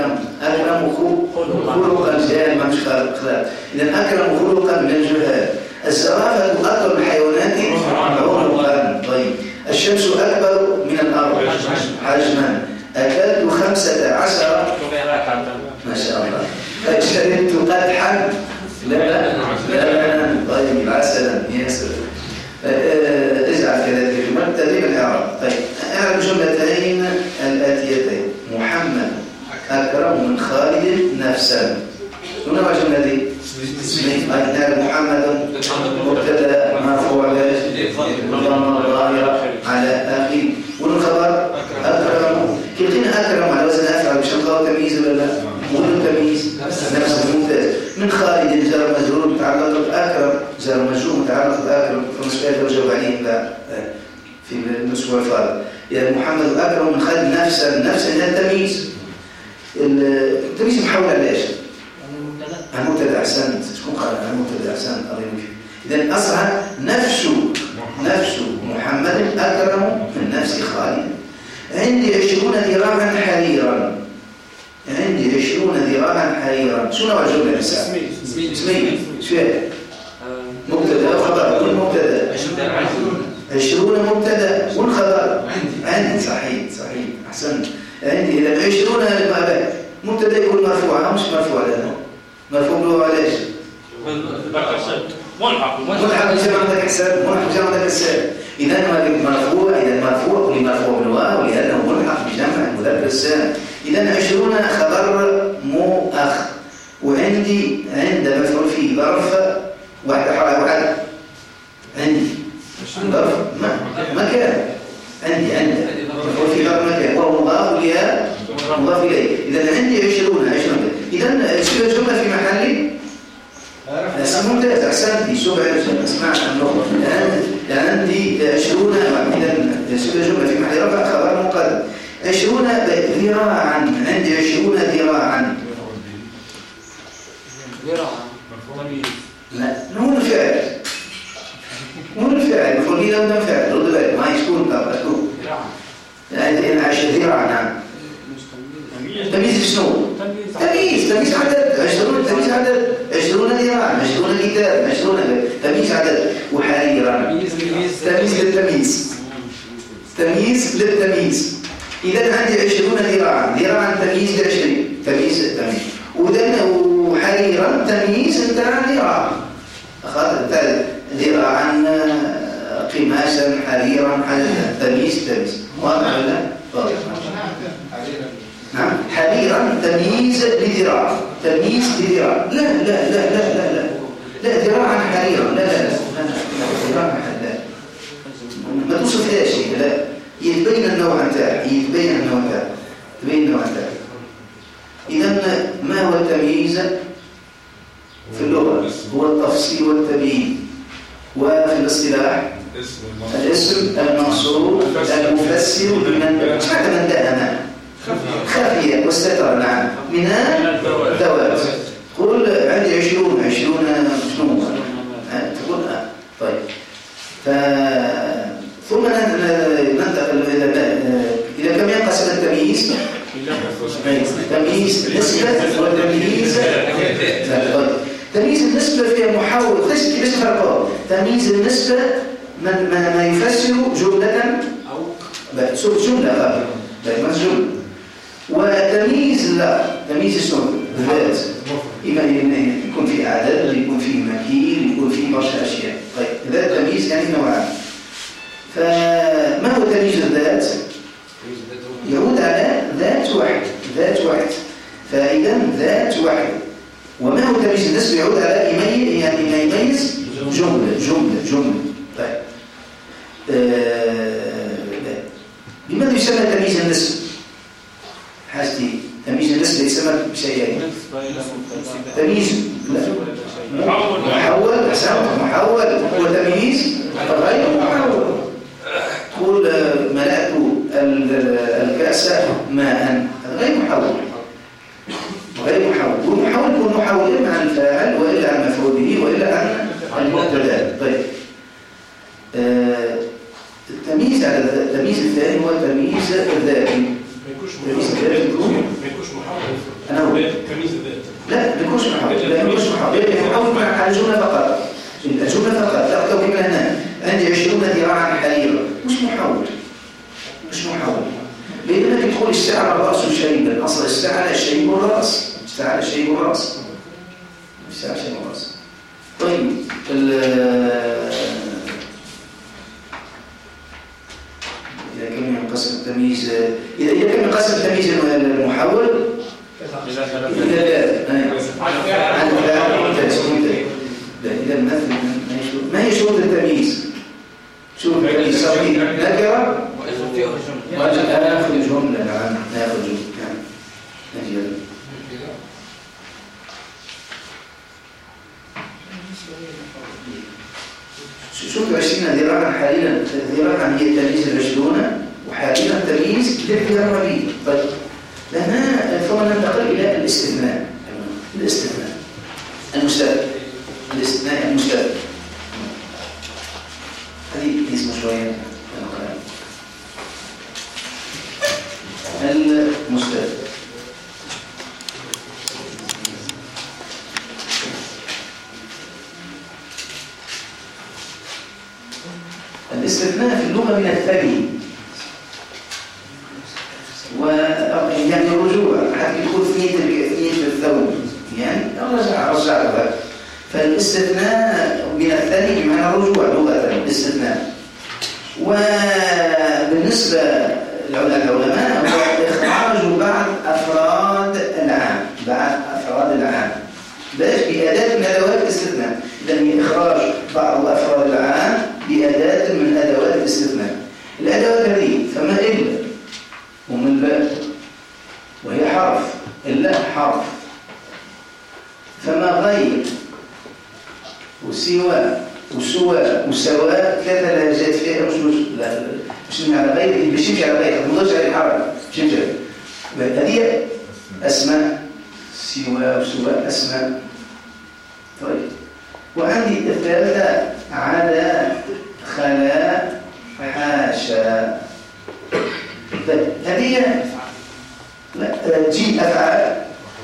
خلقا الجهال ما مش خلق. إذا أكرم خلقا من الجهال. الزرافة أكبر الحيوانات عمرا. طيب، الشمس أكبر من الأرض حجما. أكلت 15 ما شاء الله. شربت قدحا لبنا. طيب، عسلا يا سلام. اجعل كذلك الجمل تدريب الإعراب. طيب، أعرب جملتين الآتيتين: محمد أكرم من خالد نفسا. شنو الجملة دي؟ محمد مبتدا مرفوع بالضمه الظاهره على آخره، والخبر أكرم. كلمة أكرم على وزن أفعل مش هنقول تمييز ولا لا؟ ولا تمييز نفس ممتاز. من خالد جار مجرور متعلق بأكرم، جار مجرور متعلق بأكرم، فمسألة لو جاوب عليه لا في الأسبوع الفاضل. يعني محمد أكرم من خالد نفسا. هذا التمييز. التمييز محول على ايش؟ عن مبتدا. احسنت. شكون قال عن مبتدا؟ احسنت. الله يبارك. اذا اصبح نفس محمد اكرم من نفس خالد. عندي 20 ذراعا حريرا. عندي 20 ذراعا حريرا. شنو نوع الجمله؟ اسمي شو مبتدا وخبر. كل مبتدا 20 مبتدا والخبر عندي. صحيح احسنت. عندي إذا 20 مبتدا يكون مرفوع مش مرفوع لنا. مرفوع له على ايش؟ ملحق جمع عندك حساب. ملحق جمع عندك حساب. إذا مرفوع لمرفوع بالواو لأنه ملحق بجمع المذكر السالم. إذا 20 خبر مؤخ. وعندي عند مفعول فيه ظرف واحد. عندي ظرف مكان. عندي مفعول فيه ظرف مكان وهو مضاف إليه. إذا عندي 20. إذا شو الجملة في محل ممتاز. أحسنتي. شو اسمع النقطة. عندي 20. إذا شو الجملة في محل رفع خبر مقدم. 20 ذراعا. عندي 20 ذراعا. لا نون الفعل. مفعول به لو فعل. رد بالك ما يكون تكون. يعني 10 ذراعا. نعم. تمييز شنو؟ تمييز عدد. 20 تمييز عدد. 20 ذراعا. 20 كتاب. 20 تمييز عدد. وحريرا تمييز للتمييز. إذا عندي 20 ذراعا تمييز ل20 تمييز. وحريرا تمييز بتاع ذراع. أخذت ذراعا قماشا حريرا تمييز. واضح ولا لا؟ نعم. حريرا تمييز لذراع. لا ذراعا حريرا. لا ذراعا حريرا ما توصفهاش. لا يتبين النوع نتاعها. إذا ما هو التمييز في اللغة؟ هو التفصيل والتبيين. وفي الاصطلاح الاسم المنصوب المفسر لمن دهن خفية واستتر. نعم. من الذوات. قل عندي 20 شنو تقول طيب. ثم ننتقل إلى كم ينقسم التمييز؟ كم تمييز النسبة وتمييز تمييز النسبة فيها محاول كيفاش نفرقوا تمييز النسبة ما يفسر جملة أو جملة ما جملة وتمييز لا تمييز السنة الذات إما يكون فيه عدد يكون فيه مكيل يكون فيه برشا أشياء طيب ذات تمييز يعني نوعان فما هو تمييز الذات؟ يعود على ذات واحد فإذا ذات واحد وما هو تمييز النسبة يعود على يعني ما يميز جملة طيب لماذا يسمى تمييز النسبة؟ حاجتي تمييز النسبة يسمى بشيئين تمييز محول وتمييز غير محول تقول ملأت الكأس ماء غير محول والمحول يكون محول إما عن الفاعل وإلا عن مفعول به وإلا عن المبتدا طيب التمييز على التمييز الثاني هو التمييز الذاتي ما يكونش محول تمييز الذات لا ما يكونش محول يحول على الجملة فقط لا لو كنا هنا عندي 20 ذراعا حريرة مش محول بينما تدخل الساعة الرأس شيبا أصل الساعة شيب الرأس طيب إذا كان ينقسم التمييز المحول إذا ما هي شروط التمييز؟ شروط التمييز نكرة ناخذ جملة ناخذ جملة شوف 20 ذراعا حاليا ذراعا هي التمييز 20 وحاليا تمييز للذراع طيب لهنا ثم ننتقل إلى الاستثناء المستثنى هذه اسمه شوية المستثنى الاستثناء في اللغة من الثاني يعني الرجوع حتى يكون ثنية الثوب يعني رجعها فالاستثناء من الثاني بمعنى الرجوع لغة الاستثناء وبالنسبة للعلماء هو إخراج بعض أفراد العام بأداة من أدوات الاستثناء إذن إخراج بعض أفراد العام بأداة من أدوات الاستثناء الأدوات هذه فما إلا ومن باب وهي حرف إلا حرف فما غير وسواء ثلاثة لهجات فيها مش على غير بشيء على غير مضاج على الحرف هذه أسماء سواء أسماء طيب وعندي الثالثة عدا خلا حاشا طيب هذه تجي أفعال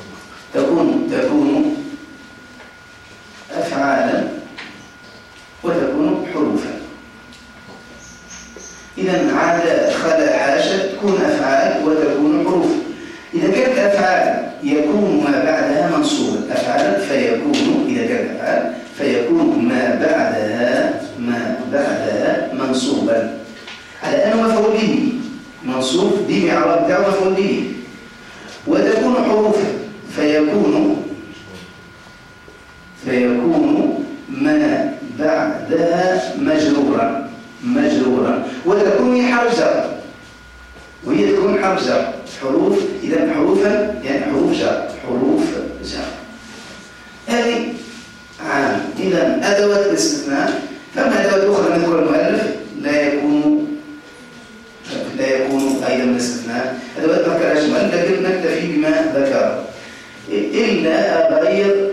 تكون أفعالا وتكون حروفا إذا عدا خلا حاشا تكون أفعال وتكون حروف إذا كانت أفعال يكون ما بعدها منصوبا أفعالا فيكون إذا كانت أفعال فيكون ما بعدها منصوبا على أنه مفعول به منصوب دي معراب بتاعه مفعول به وتكون حروفا فيكون ما بعدها مجرورا وتكون حرزة وهي تكون حرزة حروف إذا حروفا يعني حروف جر هذه عام إذا أدوات الاستثناء فما أدوات أخرى من المؤلف لا يكون أيضا من الاستثناء أدوات ذكر أجمل لكن نكتفي بما ذكر إلا غير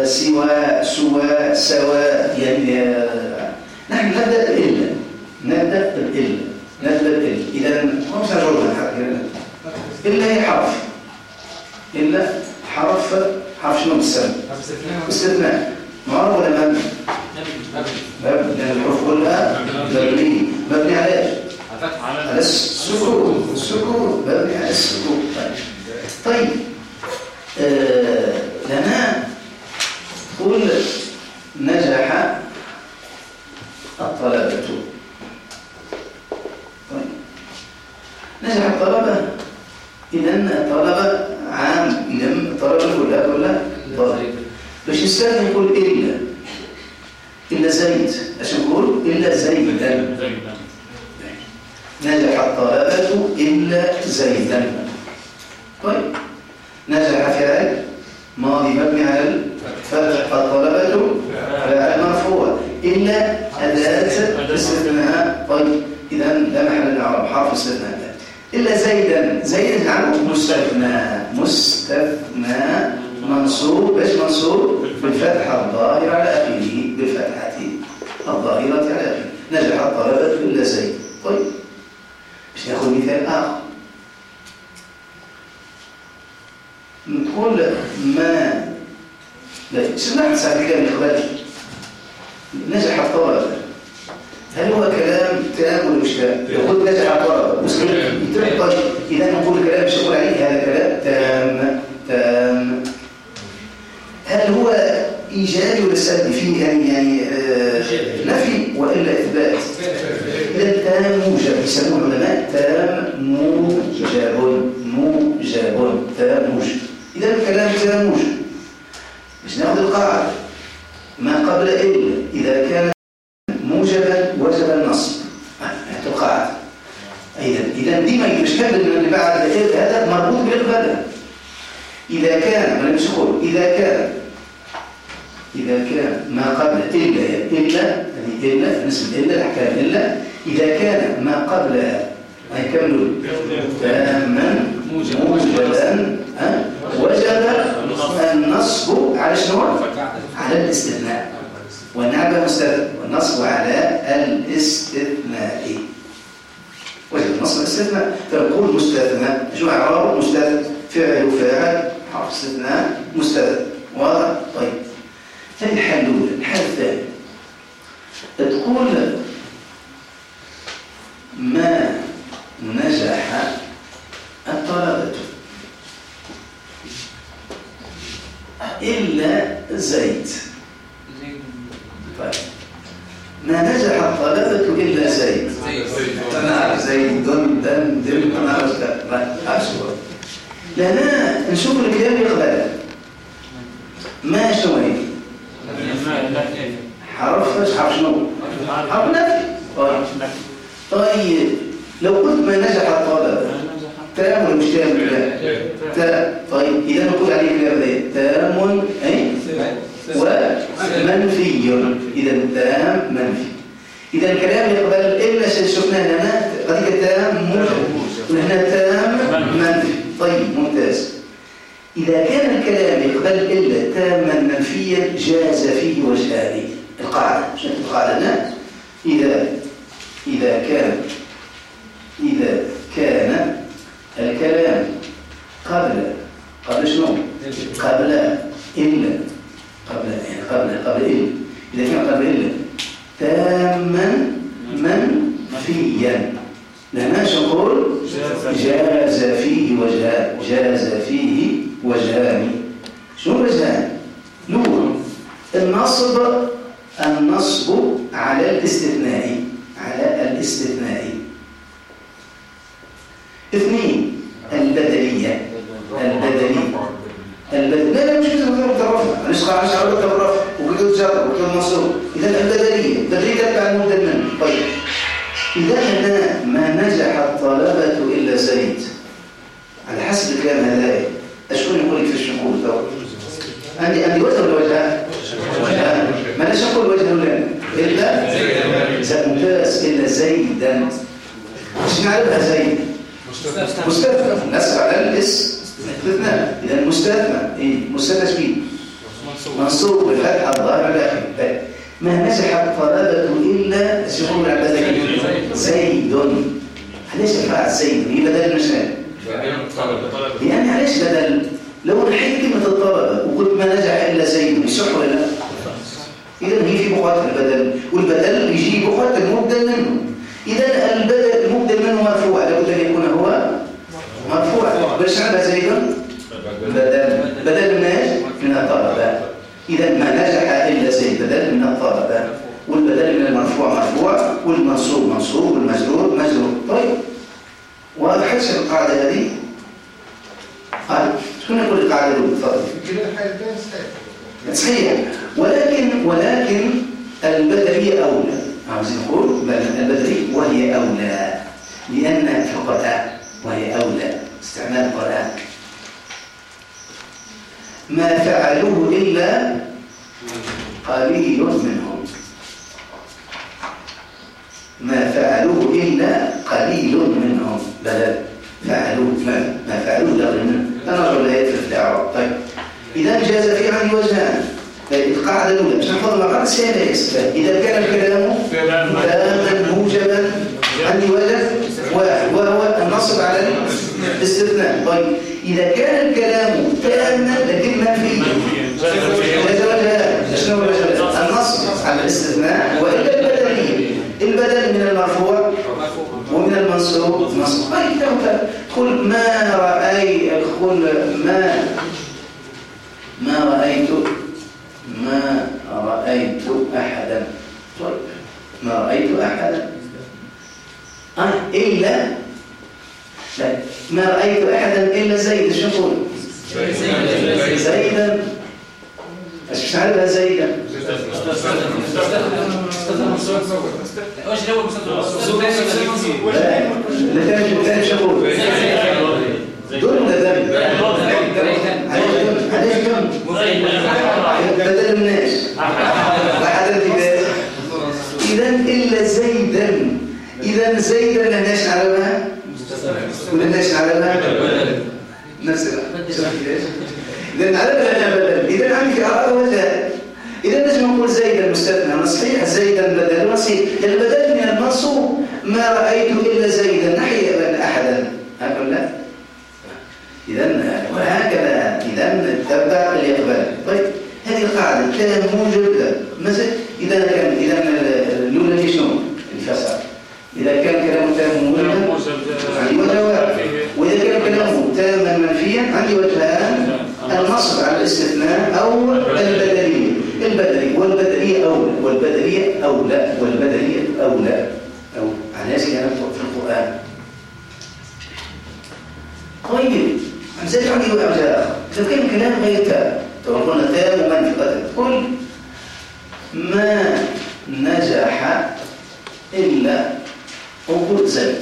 سواء يعني نحن نبدأ بالإلا إذا خمسة جرمة إلا هي حرف إلا حرف شنو بالسبب؟ استثناء. معرب ولا مبني؟ مبني، لأن الحروف كلها مبني على ايش؟ على السكون، مبني على السكون. طيب لنا قل نجح الطلبة. طيب نجح الطلبة، إذن الطلبة عام، إذن الطلبة كلها طالب. باش نستخدم نقول إلا زيد، اش نقول؟ إلا زيدا. نجح الطلبة إلا زيدا. طيب نجح فعل ماضي مبني على الفتح، الطلبة فاعل مرفوع، إلا أداة استثناء. طيب إذا لا محل للإعراب، حرف استثناء. إلا زيدا عنه مستثنى منصوب. ايش منصوب؟ بالفتحة الظاهرة على آخره، بالفتحة الظاهرة على آخره. نجح الطلبة إلا زيد. طيب باش ناخذ مثال آخر، نقول ما لا سمعت ساعة كلام الإخبار نجح الطلبة، هل هو كلام تام ولا مش تام؟ يقول نجح الطلبة مسلم. طيب إذا نقول كلام مش نقول عليه هذا كلام تام. هل هو إيجابي ولا سلبي؟ فيه يعني نفي وإلا إثبات؟ إذا تام موجب، يسموه العلماء تام موجب. تام موجب. إذا الكلام تام موجب. باش ناخذ القاعدة ما قبل إلا إذا كان موجبا وجب النصب. هذه القاعدة. إذا ديما مش كمل من اللي بعد هذا مربوط بالقبل. إذا كان ما قبل إلا بالنسبة إلا الأحكام إلا إذا كان ما قبلها هيكملوا تاما موجبا وجب النصب على شنو؟ على الاستثناء. والنعبة مستثنى والنصب على الاستثناء. وجب النصب الاستثناء. فنقول مستثنى شو إعرابه؟ مستثنى فعل وفاعل حرف استثناء مستثنى. واضح؟ طيب هذه الحل الأولى. الحل الثاني تقول ما نجح الطلبة إلا زيد. طيب ما نجح الطلبة إلا زيد. أنا أعرف زيد دم أنا أعرف لنا نشوف الكلام يقبل ما شوي حرف شنو؟ حرف نفي. طيب لو قلت ما نجح الطلبة تام ولا مش تام؟ طيب إذا نقول عليه كلام تام ومنفي. إذا تام منفي. إذا الكلام يقبل إلا شفناه هنا قضية تام موجب وهنا تام منفي. طيب ممتاز. إذا كان الكلام يقبل إلا تاما منفيا جاز فيه وجهان. القاعدة شنو القاعدة هنا؟ إذا كان الكلام قبل شنو؟ قبل إلا. إذا كان قبل إلا تاما منفيا لما نقول جاز فيه وجهان. شنو وجهان؟ نور النصب على الاستثناء. اثنين البدلية. لا مش كده بالرفع. نسخة عن شعارات بالرفع وكده الجر وكده المنصوب. إذا البدلية تبع المبدل منه. طيب إذا ما نجح الطلبة إلا زيد على حسب الكلام هذا أشكون يقول لك في الشنقول؟ عندي وجه ولا وجهان؟ ما ليش أقول وجه ولا إلا ممتاز. إلا زيدا مش نعرفها زيد مستثنى نسخ على الاستثناء. إذا مستثنى شبيه منصوب بالفتحة الظاهرة على آخره. ما نجح الطلبة إلا شغل البدل زيد. علاش الفاعل زيد هي بدل المشهد؟ يعني علاش بدل؟ لو نحيت كلمة الطلبة وقلت ما نجح إلا زيد يصح ولا لا؟ إذا هي في مخالفة البدل، والبدل يجي مخالفة المبدل منه. إذا البدل المبدل منه مرفوع، لابد أن يكون هو مرفوع. باش نعمل زيدا بدل من الطلبة. إذا ما نجح إلا زيد بدل من الطلبة، والبدل من المرفوع مرفوع، والمنصوب منصوب، والمجرور مجرور. طيب واضح القاعدة هذه؟ شكون يقول القاعدة الأولى؟ تفضل. في كلا الحالتين صحيح، ولكن البدلية أولى. عاوزين نقول البدلية وهي أولى، لأن في القرآن وهي أولى استعمال القرآن. ما فعلوه إلا قليل منهم. ما فعلوه إلا قليل منهم. بدل فعلوه ما فعلوه إلا قليل منهم. أنا أقول لا يفرق الإعراب. طيب إذا جاز في عندي وجهان. القاعدة الأولى مش نحفظ مع بعض سهلة. إذا كان الكلام كلاما موجبا عندي وجه واحد وهو النصب على الاستثناء. طيب إذا كان الكلام تاما لكن منفيا جاز وجهان. شنو وجه النصب على الاستثناء وإلا البدلية؟ البدل من المرفوع ومن المنصوب منصوب. طيب قل ما رأيت أحدا. طيب ما رأيت أحدا إلا لا ما رأيت أحدا إلا زيد. شو نقول؟ زيدا. ايش نعرفها زيدا؟ واش الاول مستقبل لا شو نقول؟ دون ولا ذم؟ علاش دون؟ بدل الناس واحد انتباه. إذا إلا زيدا. إذا زيدا لناش نعرفها ولا ناش نعرفها نفس إذا نعرفها بدل. إذا عندي أعراب وجهان. إذا لازم نقول زيدا مستثنى صحيح، زيدا بدل صحيح. البدل من المنصوب ما رأيت إلا زيدا نحيا أحدا. أقول لا. إذا وهكذا إذا تبع الإقبال. طيب هذه القاعدة كلام موجب مثلا إذا كان الأولى دي شنو؟ الفصل. إذا كان كلامه تام موجبا عندي وجه واحد، وإذا كان كلامه تاما منفيا عندي وجهان: النصب على الاستثناء أو البدلية. والبدلية أولى أو على هذه كانت في القرآن. طيب زاد عندي وجه لو كان كلام غير تام، قلنا تام ومنفي قل ما نجح إلا أقول زيد.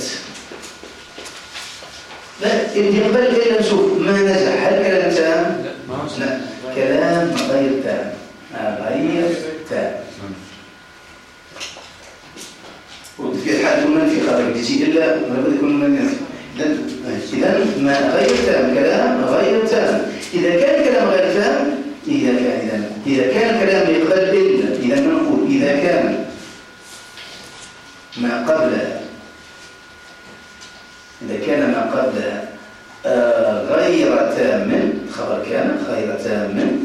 لا يقبل إلا نشوف ما نجح. هل كلام تام؟ لا كلام غير تام. وفي الحال منفي خارج تجي إلا لابد يكون منفي. إذا ما غير تام كلام غير تام. إذا كان كلام غير تام إذا كان كلام يقبل إلا إذا ما نقول إذا كان ما قبل غير تام خبر كان غير تام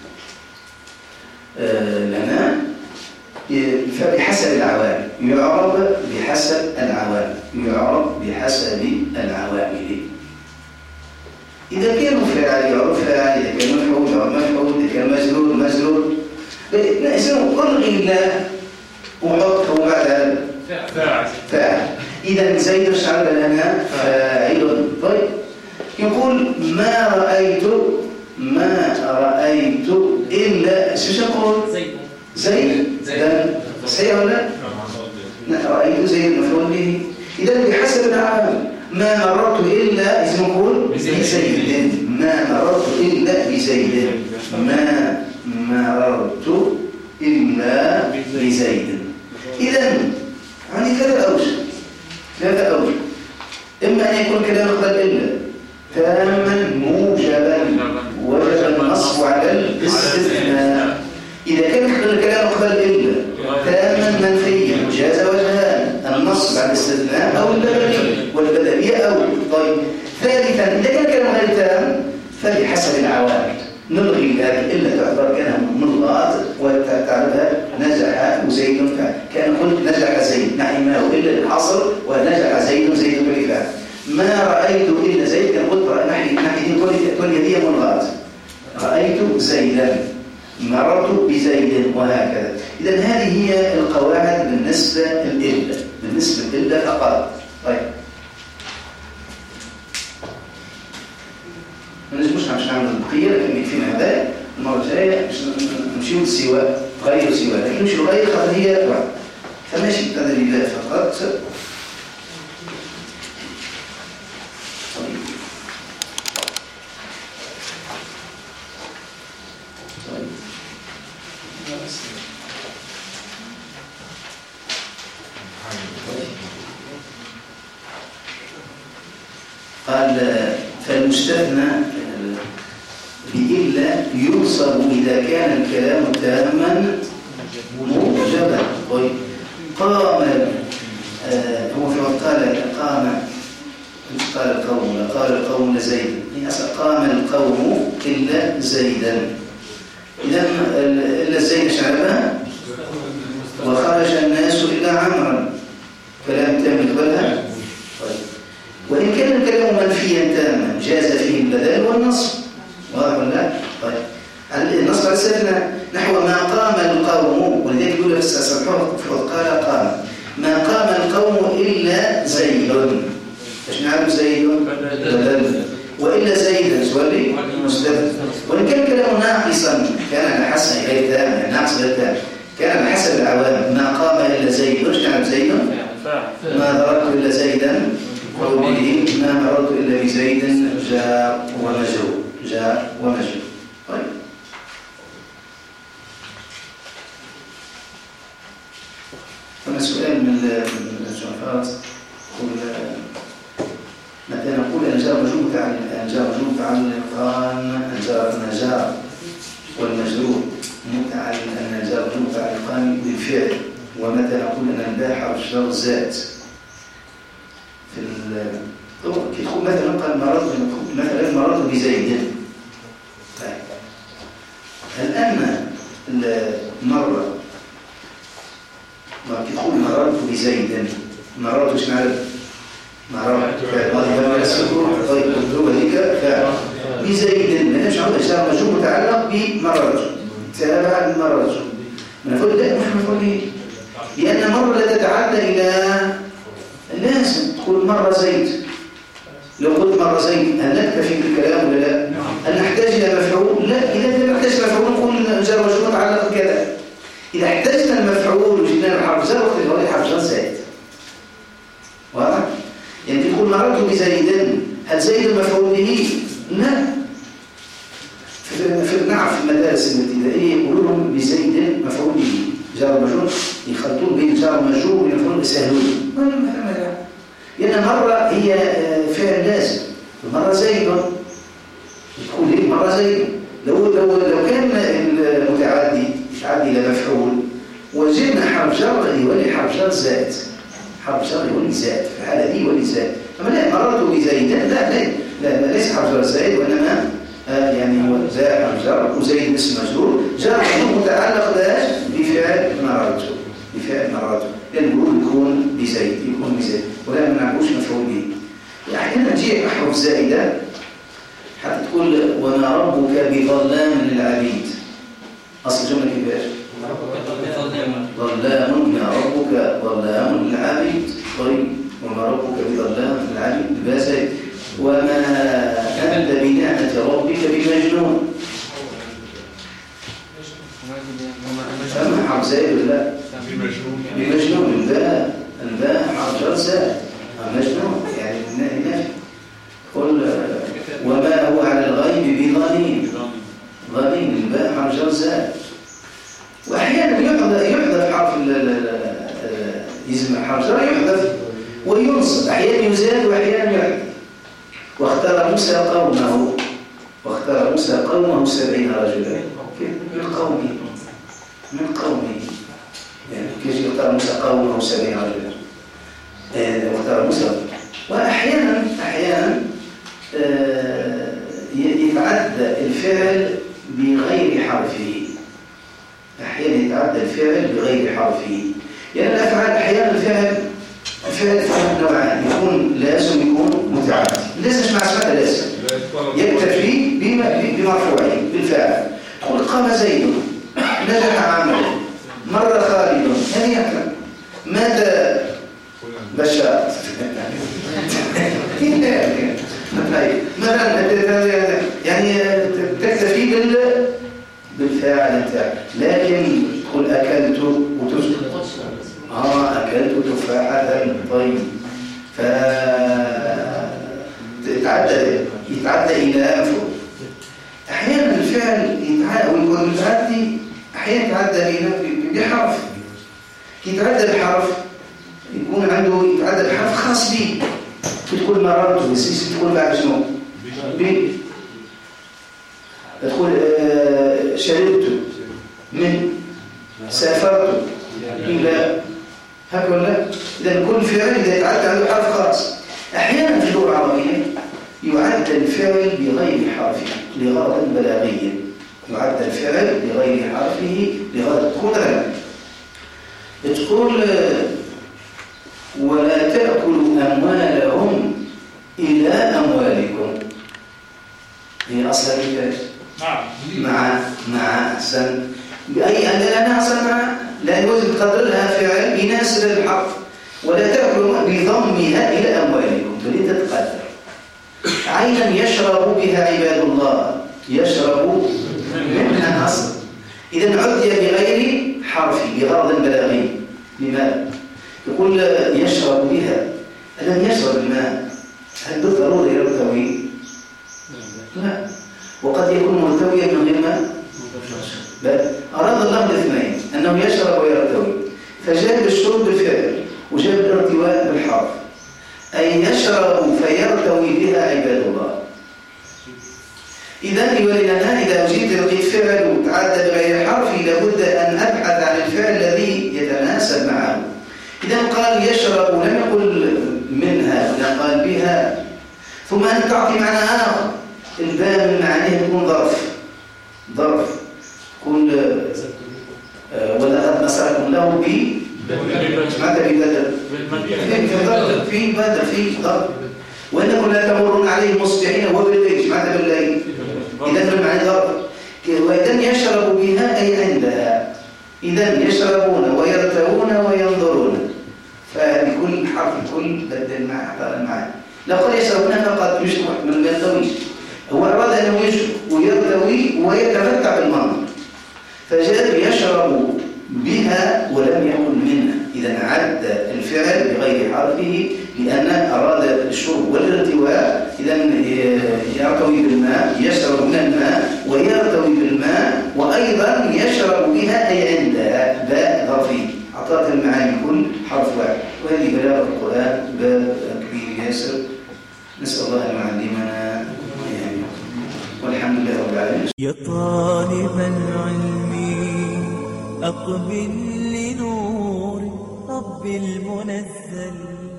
لنا فبحسب العوامل يعرب بحسب العوامل. إذا كان فاعل يعرف فاعل، إذا كان مفعول يعرف مفعول، إذا كان مجرور نقسمه كل الله وحط هو بعد فاعل. إذا زيد شعر لنا فاعل. طيب يقول ما رأيت إلا شو نقول؟ زيد صحيح ولا لا؟ رأيت زيد مفعول به. إذا بحسب العامل ما مررت إلا اسم نقول بزيد. ما مررت إلا بزيد. ما مررت إلا بزيد. إذا عندي ثلاثة أوجه. إما أن يكون كلام قبل إلا تاما موجبا وجب النصب على الاستثناء. إذا كان الكلام قبل إلا تاما منفيا جاز وجهان: النصب على الاستثناء أو البدلية. والبدلية أول. طيب ثالثا إذا كان الكلام غير تام فبحسب العوامل نلغي هذه إلا تعتبر كانها ملغاة وتعتبرها نجح زيد فعل. كان قلت نجح زيد نحماه إلا الحصر ونجح زيد بالفعل. ما رأيت إلا زيد كان قلت نحي كل هذه ملغاة. رأيت زيدا مررت بزيد وهكذا. إذن هذه هي القواعد بالنسبة للإلا فقط. طيب ما نجموش نعمل البقية لكن يكفينا هذا. المرة الجاية نمشيو للسواء غير السواء لكن نمشي لغير خاطر هي واحد فماشي تدريبات فقط. قال فالمستثنى بإلا يوصل إذا كان الكلام تاما موجبا. طيب قام هو في قال القوم لزيد قام القوم إلا زيدا. إذا إلا زيد شعبها وخرج الناس إلا عمرا كلام تام يقبلها. طيب وإن كان الكلام منفيا تاما جاز فيه البدل والنصب. واضح ولا؟ طيب النصب على السفنة نحو ما قام القوم ولذلك يقول في السلحوه قال قام ما قام القوم إلا زيد. ايش نعرف زيد؟ بدل وإلا زيد سؤالي مستثنى. وإن كان الكلام ناقصا كان على حسب غير تام يعني ناقص غير تام كان على حسب العوامل ما قام إلا زيد. ايش نعرف زيد؟ ما ضربت إلا زيدا قوله ما مررت إلا بزيد جاء ومجرور. طيب فما سؤال من الجوافات متى نقول الجار مجرور متعلقان النجار والمجرور متعلق النجار مجرور متعلقان بالفعل. ومتى نقول ان الباء حرف جر زائد في كي تقول مثلا قال مررت بزيد. طيب هل أن المرة كي تقول مررت بزيد مررت ايش نعرف؟ مررت طيب هو ذيك فعل بزيد ما نمشي عندنا اشاره مجرور متعلق بمررت تابع المررت. نقول لا نحن نقول لأن مرة لا تتعدى إلى لازم تقول مرة زيد. لو قلت مرة زيد هل نكتفي بالكلام ولا لا؟ هل نحتاج إلى مفعول؟ لا. إذا لم نحتاج مفعول نقول جار مجرور متعلق بكذا. إذا احتاجنا المفعول وجدنا الحرف جر وقت الهواء حرف جر زائد. واضح؟ يعني تقول مررت بزيد هل زيد المفعول به؟ لا. نعرف في المدارس الابتدائية يقولون بزيد مفعول به جار مجرور يخلطون بين جار مجرور ويفعلون يسهلون. لأن مرة هي فعل لازم مرة زيد تقول ليه مرة زيد. لو كان المتعدي يتعدي إلى مفعول وجدنا حرف جر يولي حرف جر زائد. حرف جر يولي زائد في الحالة دي يولي زائد. أما لا مررت بزيد لا ليس حرف جر زائد وإنما يعني هو زائد حرف جر وزيد اسم مجرور جر متعلق بفعل مررت لأن الجروب يكون بزيد ولا ما نعرفوش مفعول به. أحيانا تجي أحرف زائدة حتى تقول وما ربك بظلام للعبيد. أصل الجملة كيفاش؟ ظلام يا ربك ظلام للعبيد. طيب وما ربك بظلام للعبيد بزيد. وما أنت بنعمة ربك بمجنون. أما حرف زائد ولا لا؟ بمجنون الباء حرف جر زائد. مجنون يعني نافي. قل وما هو على الغيب بظنين الباء حرف جر زائد. واحيانا يحذف حرف اسم حرف جر يحذف وينصب احيانا يزاد واحيانا يحذف. واختار موسى قومه 70 رجلا من قومه يعني كيف يختار موسى قومه 70 رجلا واختار موسى. واحيانا يتعدى الفعل بغير حرفه. أحيانا يتعدى الفعل بغير حرفه. يعني الأفعال أحيانا الفعل نوعان، يكون لازم يكون متعدي. لازم مع اسمها لازم يكتفي بمرفوعه بالفعل. تقول قام زيد، نجح عمله، مر خالد، هذه أكثر. مات بشار مثلا يعني تكتفي بالفاعل انت. لكن تقول اكلت وتسكت اكلت تفاحه طيب، يتعدى الى انفه. احيانا الفعل ويكون متعدي، احيانا يتعدى بحرف. يتعدى بحرف يكون عنده يتعدى بحرف خاص به. تقول مررت بس تقول بعد شنو؟ تقول شربت من، سافرت إلى، هكذا ولا؟ إذا كل فعل إذا يتعدى عنده حرف خاص. أحيانا في اللغة العربية يعد الفعل بغير حرفه لغرض بلاغي. يعد الفعل بغير حرفه لغرض. تقول ولا تأكلوا أموالهم إلى أموالكم. هي أصلا كيف؟ مع أحسن بأي أن لنا أصلا لا يوجد قدر لها فعل يناسب الحرف. ولا تأكلوا بضمها إلى أموالكم، تريد تقدر. عينا يشرب بها عباد الله، يشرب منها أصل. إذا عدي بغير حرف بغرض بلاغي. لماذا؟ يقول يشرب بها. ألم يشرب الماء؟ هل بالضرورة يرتوي؟ لا. وقد يكون مرتويا من غير ماء. بل أراد الله الاثنين، أنه يشرب ويرتوي، فجاب الشرب بالفعل وجاب الارتواء بالحرف. أي يشرب فيرتوي بها عباد الله. إذا ولنا إذا جئت لقيت فعل تعدى بغير حرف لابد أن أبحث عن الفعل الذي يتناسب معه. إذا قال يشرب لم يقل منها ولا قال بها. ثم أن تعطي معنى آخر. الباء من معانيه تكون ظرف تكون ولقد نصركم له ماذا في بدل في ظرف. وإنكم لا تمرون عليه مصبحين وبالليل ماذا بالليل. إذا المعنى ظرف. وإذا يشرب بها أي عندها. إذا يشربون ويرتوون وينظرون، فبكل حرف كل بدل مع احضار المعنى. لو قال يشربون فقط يشرب من البلدوي، هو أراد أنه يشرب ويرتوي ويتمتع بالمنظر، فجاء يشرب بها ولم يقل منها. إذا عد الفعل بغير حرفه لأن أراد الشرب والارتواء. إذا يرتوي بالماء، يشرب من الماء ويرتوي بالماء، وأيضا يشرب بها أي عندها باء ظرفي أعطاك المعاني كل حرف واحد. وهذه بلاغة القرآن باب كبير ياسر. نسأل الله أن يعلمنا والحمد لله رب العالمين. يا طالب العلم أقبل لنور رب المنزل.